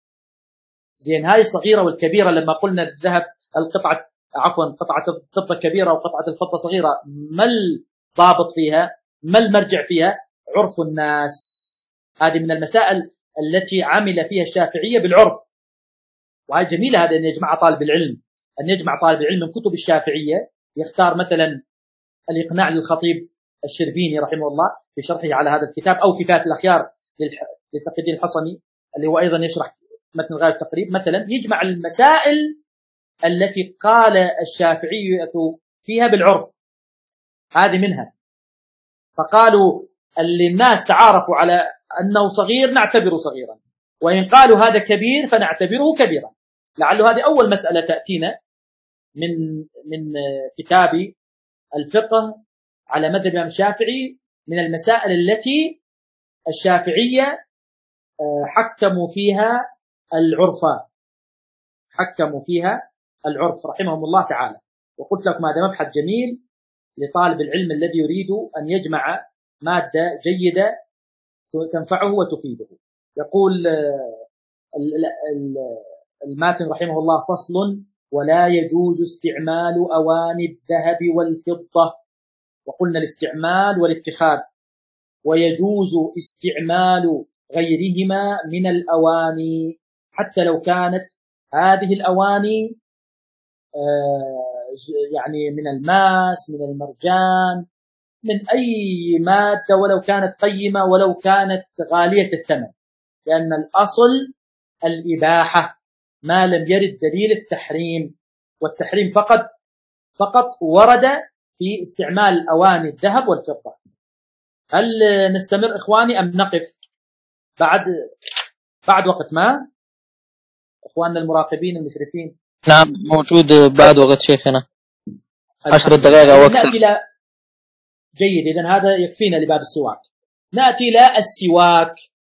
زين هاي الصغيرة والكبيرة لما قلنا الذهب القطعة عفوا قطعة الفضة كبيرة وقطعة الفضة صغيرة، ما الضابط فيها؟ ما المرجع فيها؟ عرف الناس. هذه من المسائل التي عمل فيها الشافعية بالعرف، وهي جميلة هذا أن يجمع طالب العلم، أن يجمع طالب العلم من كتب الشافعية، يختار مثلا الإقناع للخطيب الشربيني رحمه الله في شرحه على هذا الكتاب، أو كفاية الأخيار لتقي الدين الحصني اللي هو أيضا يشرح متن غاية التقريب مثلا، يجمع المسائل التي قال الشافعية فيها بالعرف، هذه منها. فقالوا اللي الناس تعارفوا على أنه صغير نعتبره صغيرا، وإن قالوا هذا كبير فنعتبره كبيرا. لعل هذه أول مسألة تأتينا من من كتاب الفقه على مذهب الإمام الشافعي، من المسائل التي الشافعية حكموا فيها العرف، حكموا فيها العرف رحمهم الله تعالى. وقلت لكم هذا مبحث جميل لطالب العلم الذي يريد أن يجمع مادة جيدة تنفعه وتفيده. يقول الماتن رحمه الله: فصل: ولا يجوز استعمال أواني الذهب والفضة. وقلنا الاستعمال والاتخاذ، ويجوز استعمال غيرهما من الأواني حتى لو كانت هذه الأواني يعني من الماس، من المرجان، من أي مادة، ولو كانت قيمة ولو كانت غالية الثمن، لأن الأصل الإباحة ما لم يرد دليل التحريم، والتحريم فقط فقط ورد في استعمال أواني الذهب والفضة. هل نستمر إخواني أم نقف بعد بعد وقت ما؟ إخواننا المراقبين المشرفين. نعم موجود بعد وقت شيخنا، عشر دقائق أو أكثر. نأتي لا جيد، إذن هذا يكفينا لباب السواك. نأتي لا السواك.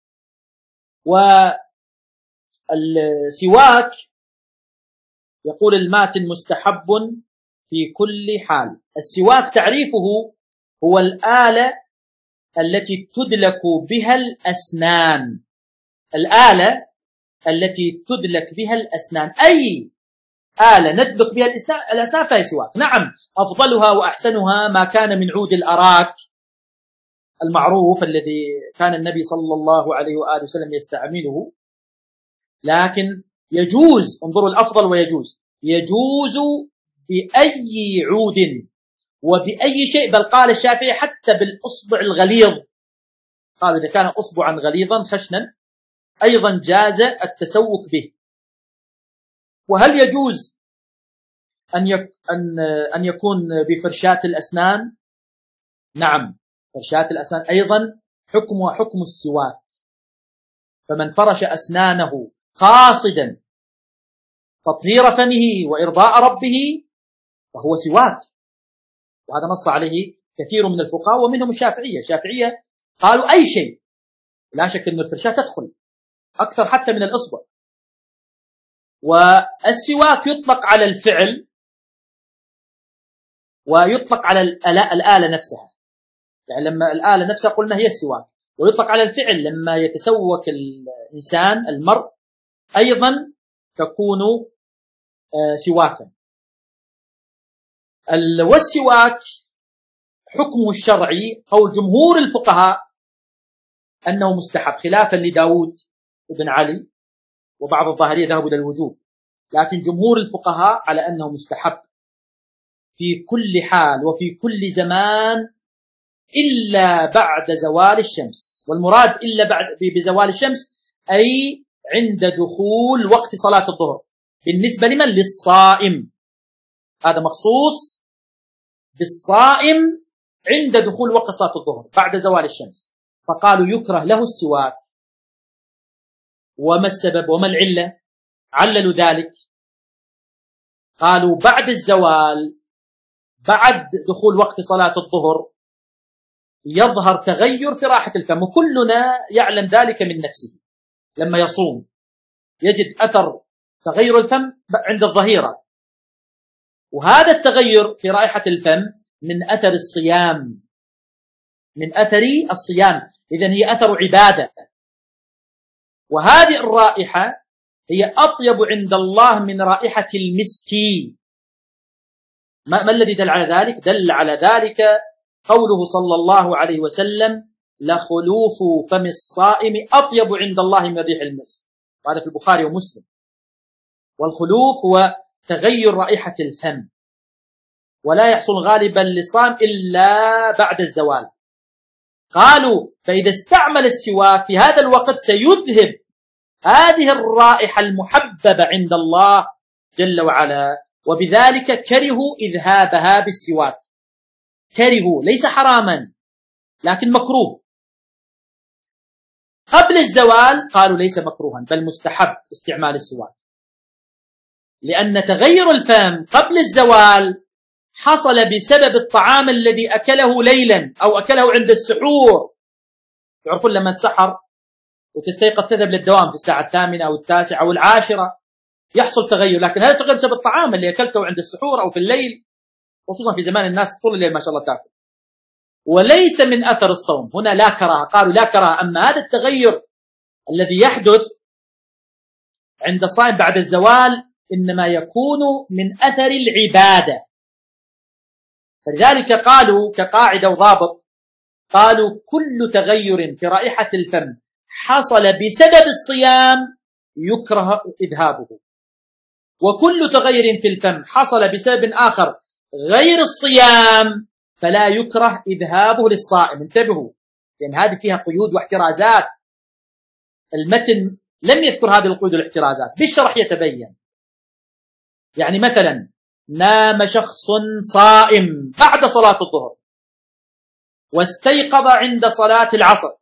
والسواك يقول الماتن: مستحب في كل حال. السواك تعريفه هو الآلة التي تدلك بها الأسنان، الآلة التي تدلك بها الأسنان، أي آلة ندلك بها الأسنان فهي سواك. نعم أفضلها وأحسنها ما كان من عود الأراك المعروف الذي كان النبي صلى الله عليه وآله وسلم يستعمله، لكن يجوز، انظروا الأفضل ويجوز، يجوز بأي عود وبأي شيء، بل قال الشافعي حتى بالأصبع الغليظ، قال إذا كان أصبعا غليظا خشنا أيضا جاز التسوك به. وهل يجوز أن أن أن يكون بفرشاة الأسنان؟ نعم، فرشاة الأسنان أيضا حكمها حكم السواك، فمن فرش أسنانه قاصدا تطهير فمه وإرضاء ربه فهو سواك، وهذا نص عليه كثير من الفقهاء ومنهم الشافعية. الشافعية قالوا أي شيء، لا شك أن الفرشاة تدخل أكثر حتى من الإصبع. والسواك يطلق على الفعل ويطلق على الآلة نفسها، يعني لما الآلة نفسها قلنا هي السواك، ويطلق على الفعل لما يتسوك الإنسان المرء أيضا تكون سواكا. والسواك حكمه الشرعي قول جمهور الفقهاء أنه مستحب، خلافا لداود بن علي وبعض الظاهرية ذهبوا إلى الوجوب، لكن جمهور الفقهاء على أنه مستحب في كل حال وفي كل زمان إلا بعد زوال الشمس. والمراد إلا بعد بزوال الشمس أي عند دخول وقت صلاة الظهر. بالنسبة لمن؟ للصائم، هذا مخصوص بالصائم عند دخول وقت صلاة الظهر بعد زوال الشمس. فقالوا يكره له السواك. وما السبب وما العلة؟ عللوا ذلك، قالوا بعد الزوال بعد دخول وقت صلاة الظهر يظهر تغير في رائحة الفم، وكلنا يعلم ذلك من نفسه، لما يصوم يجد أثر تغير الفم عند الظهيرة، وهذا التغير في رائحة الفم من أثر الصيام، من أثر الصيام، إذن هي أثر عبادة. وهذه الرائحة هي أطيب عند الله من رائحة المسك. ما, ما الذي دل على ذلك؟ دل على ذلك قوله صلى الله عليه وسلم: لخلوف فم الصائم أطيب عند الله من ريح المسك، وهذا في البخاري ومسلم. والخلوف هو تغير رائحة الفم، ولا يحصل غالبا للصائم إلا بعد الزوال. قالوا فإذا استعمل السواك في هذا الوقت سيذهب هذه الرائحة المحببة عند الله جل وعلا، وبذلك كرهوا إذهابها بالسواك. كرهوا، ليس حراما لكن مكروه. قبل الزوال قالوا ليس مكروها بل مستحب استعمال السواك، لأن تغير الفم قبل الزوال حصل بسبب الطعام الذي أكله ليلا أو أكله عند السحور. تعرفون لما تسحر وتستيقظ تذهب للدوام في الساعة الثامنة أو التاسعة أو العاشرة يحصل تغير، لكن هذا تغير بسبب الطعام اللي أكلته عند السحور أو في الليل، خصوصا في زمان الناس طول الليل ما شاء الله تاكل، وليس من أثر الصوم. هنا لا كراهة، قالوا لا كراهة. أما هذا التغير الذي يحدث عند الصائم بعد الزوال إنما يكون من أثر العبادة. فلذلك قالوا كقاعدة وضابط، قالوا كل تغير في رائحة الفم حصل بسبب الصيام يكره إذهابه، وكل تغير في الفم حصل بسبب آخر غير الصيام فلا يكره إذهابه للصائم. انتبهوا، لأن هذه فيها قيود واحترازات. المتن لم يذكر هذه القيود والاحترازات، بالشرح يتبين. يعني مثلا نام شخص صائم بعد صلاة الظهر واستيقظ عند صلاة العصر،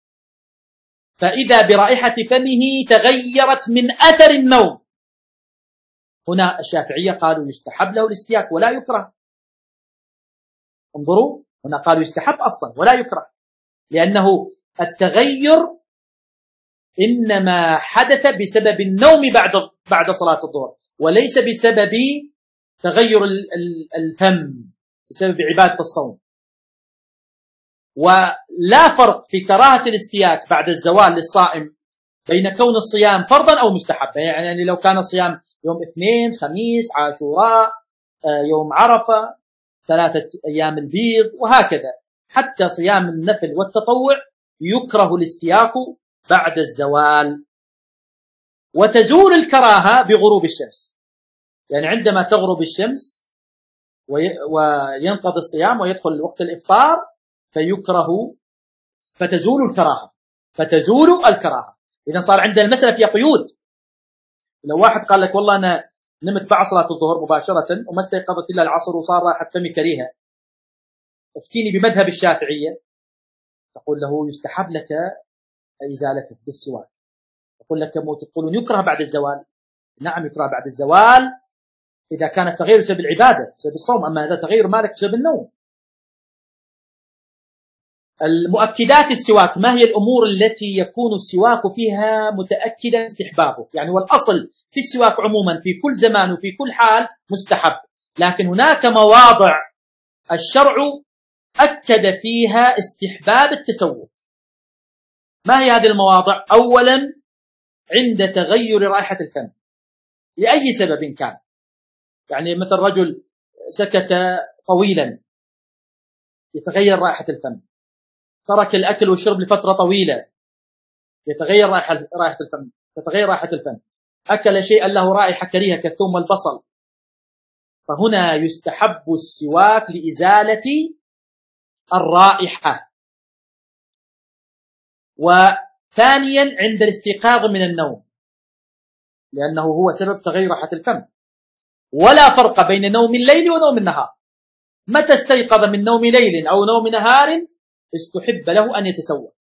فإذا برائحة فمه تغيرت من أثر النوم، هنا الشافعية قالوا يستحب له الاستياك ولا يكره. انظروا، هنا قالوا يستحب أصلا ولا يكره، لأنه التغير إنما حدث بسبب النوم بعد بعد صلاة الظهر، وليس بسبب تغير الفم بسبب عبادة الصوم. ولا فرق في كراهة الاستياك بعد الزوال للصائم بين كون الصيام فرضا أو مستحبا. يعني لو كان الصيام يوم اثنين خميس عاشوراء يوم عرفة ثلاثة أيام البيض وهكذا، حتى صيام النفل والتطوع يكره الاستياك بعد الزوال. وتزول الكراهة بغروب الشمس، يعني عندما تغرب الشمس وينقضي الصيام ويدخل وقت الإفطار فيكره، فتزول الكراهة فتزول الكراهة إذا صار عندنا المسألة فيها قيود. لو واحد قال لك والله أنا نمت بعد صلاة الظهر مباشرة وما استيقظت إلا العصر وصار راحت فمي كريهة، افتيني بمذهب الشافعية، تقول له يستحب لك إزالته بالسواك. يقول لك تقولون يكره بعد الزوال، نعم يكره بعد الزوال إذا كان التغير بسبب العبادة بسبب الصوم، أما إذا تغير مالك بسبب النوم. المؤكدات السواك، ما هي الأمور التي يكون السواك فيها متأكدا استحبابه؟ يعني والأصل في السواك عموما في كل زمان وفي كل حال مستحب، لكن هناك مواضع الشرع أكد فيها استحباب التسوك. ما هي هذه المواضع؟ أولا عند تغير رائحة الفم لأي سبب كان، يعني مثل رجل سكت طويلا يتغير رائحة الفم، ترك الأكل والشرب لفترة طويلة يتغير رائحة الفم تتغير رائحة الفم، أكل شيئا له رائحة كريهة كالثوم والبصل، فهنا يستحب السواك لإزالة الرائحة. وثانيا عند الاستيقاظ من النوم، لأنه هو سبب تغير رائحة الفم، ولا فرق بين نوم الليل ونوم النهار. متى استيقظ من نوم ليل أو نوم نهار استحب له أن يتسوك.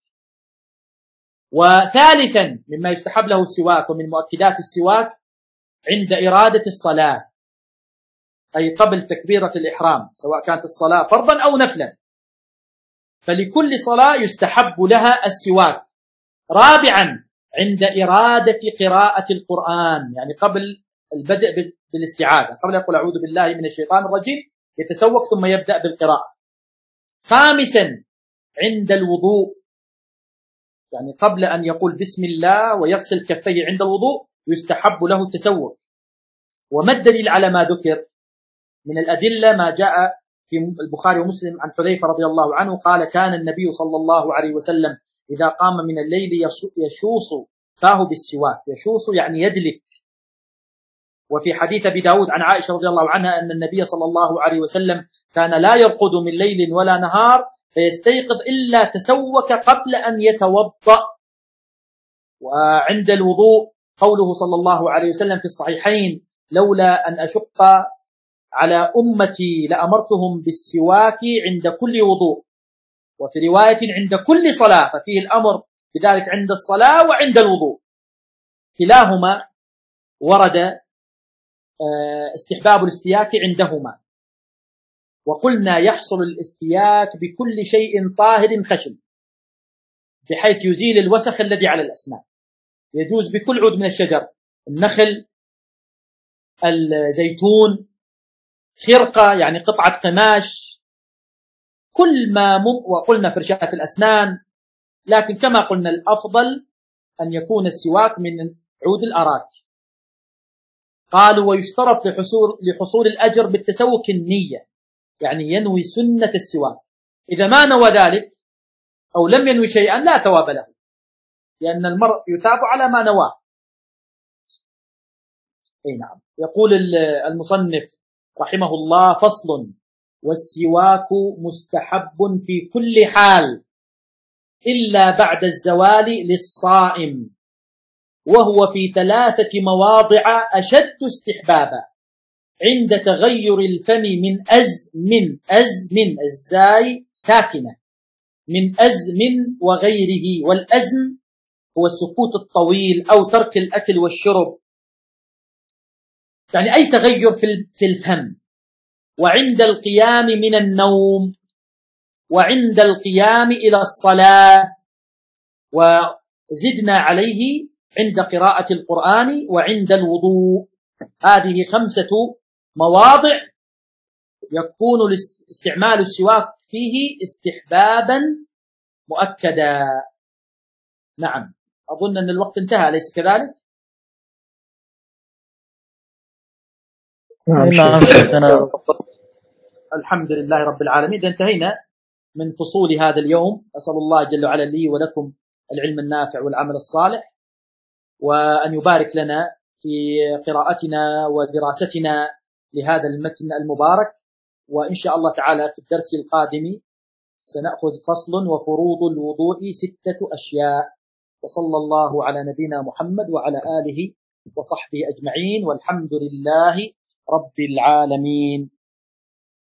وثالثا مما يستحب له السواك ومن مؤكدات السواك عند إرادة الصلاة، أي قبل تكبيرة الإحرام، سواء كانت الصلاة فرضا أو نفلا، فلكل صلاة يستحب لها السواك. رابعا عند إرادة قراءة القرآن، يعني قبل البدء بالاستعاذة، قبل يقول أعوذ بالله من الشيطان الرجيم يتسوك ثم يبدأ بالقراءة. خامسا عند الوضوء، يعني قبل أن يقول بسم الله ويغسل كفيه عند الوضوء يستحب له التسوك. وما الدليل على ما ذكر؟ من الأدلة ما جاء في البخاري ومسلم عن حذيفة رضي الله عنه قال كان النبي صلى الله عليه وسلم إذا قام من الليل يشوص فاه بالسواك، يشوص يعني يدلك. وفي حديث أبي داود عن عائشة رضي الله عنها أن النبي صلى الله عليه وسلم كان لا يرقد من ليل ولا نهار فيستيقظ إلا تسوك قبل أن يتوضأ. وعند الوضوء قوله صلى الله عليه وسلم في الصحيحين: لولا أن أشق على أمتي لأمرتهم بالسواك عند كل وضوء، وفي رواية عند كل صلاة، ففيه الأمر بذلك عند الصلاة وعند الوضوء. كلاهما ورد استحباب الاستياك عندهما. وقلنا يحصل الاستياك بكل شيء طاهر خشن بحيث يزيل الوسخ الذي على الأسنان. يجوز بكل عود من الشجر، النخل، الزيتون، خرقة يعني قطعة قماش، كل ما مم... وقلنا فرشاة الأسنان. لكن كما قلنا الأفضل أن يكون السواك من عود الأراك. قالوا ويشترط لحصول, لحصول الأجر بالتسوك النية، يعني ينوي سنة السواك. إذا ما نوى ذلك أو لم ينوي شيئا لا ثواب له، لأن المرء يثاب على ما نواه. أي نعم. يقول المصنف رحمه الله: فصل: والسواك مستحب في كل حال إلا بعد الزوال للصائم، وهو في ثلاثة مواضع أشد استحبابا: عند تغير الفم من أز من أز من الزاي ساكنة من أزم وغيره، والأزم هو السكوت الطويل أو ترك الأكل والشرب، يعني أي تغير في الفم، وعند القيام من النوم، وعند القيام إلى الصلاة، وزدنا عليه عند قراءة القرآن وعند الوضوء. هذه خمسة مواضع يكون استعمال السواك فيه استحبابا مؤكدا. نعم، أظن أن الوقت انتهى، أليس كذلك؟ نعم. الحمد لله رب العالمين. إذا انتهينا من فصول هذا اليوم. أسأل الله جل وعلا لي ولكم العلم النافع والعمل الصالح، وأن يبارك لنا في قراءتنا ودراستنا لهذا المتن المبارك. وإن شاء الله تعالى في الدرس القادم سنأخذ فصل: وفروض الوضوء ستة أشياء. وصلى الله على نبينا محمد وعلى آله وصحبه أجمعين، والحمد لله رب العالمين.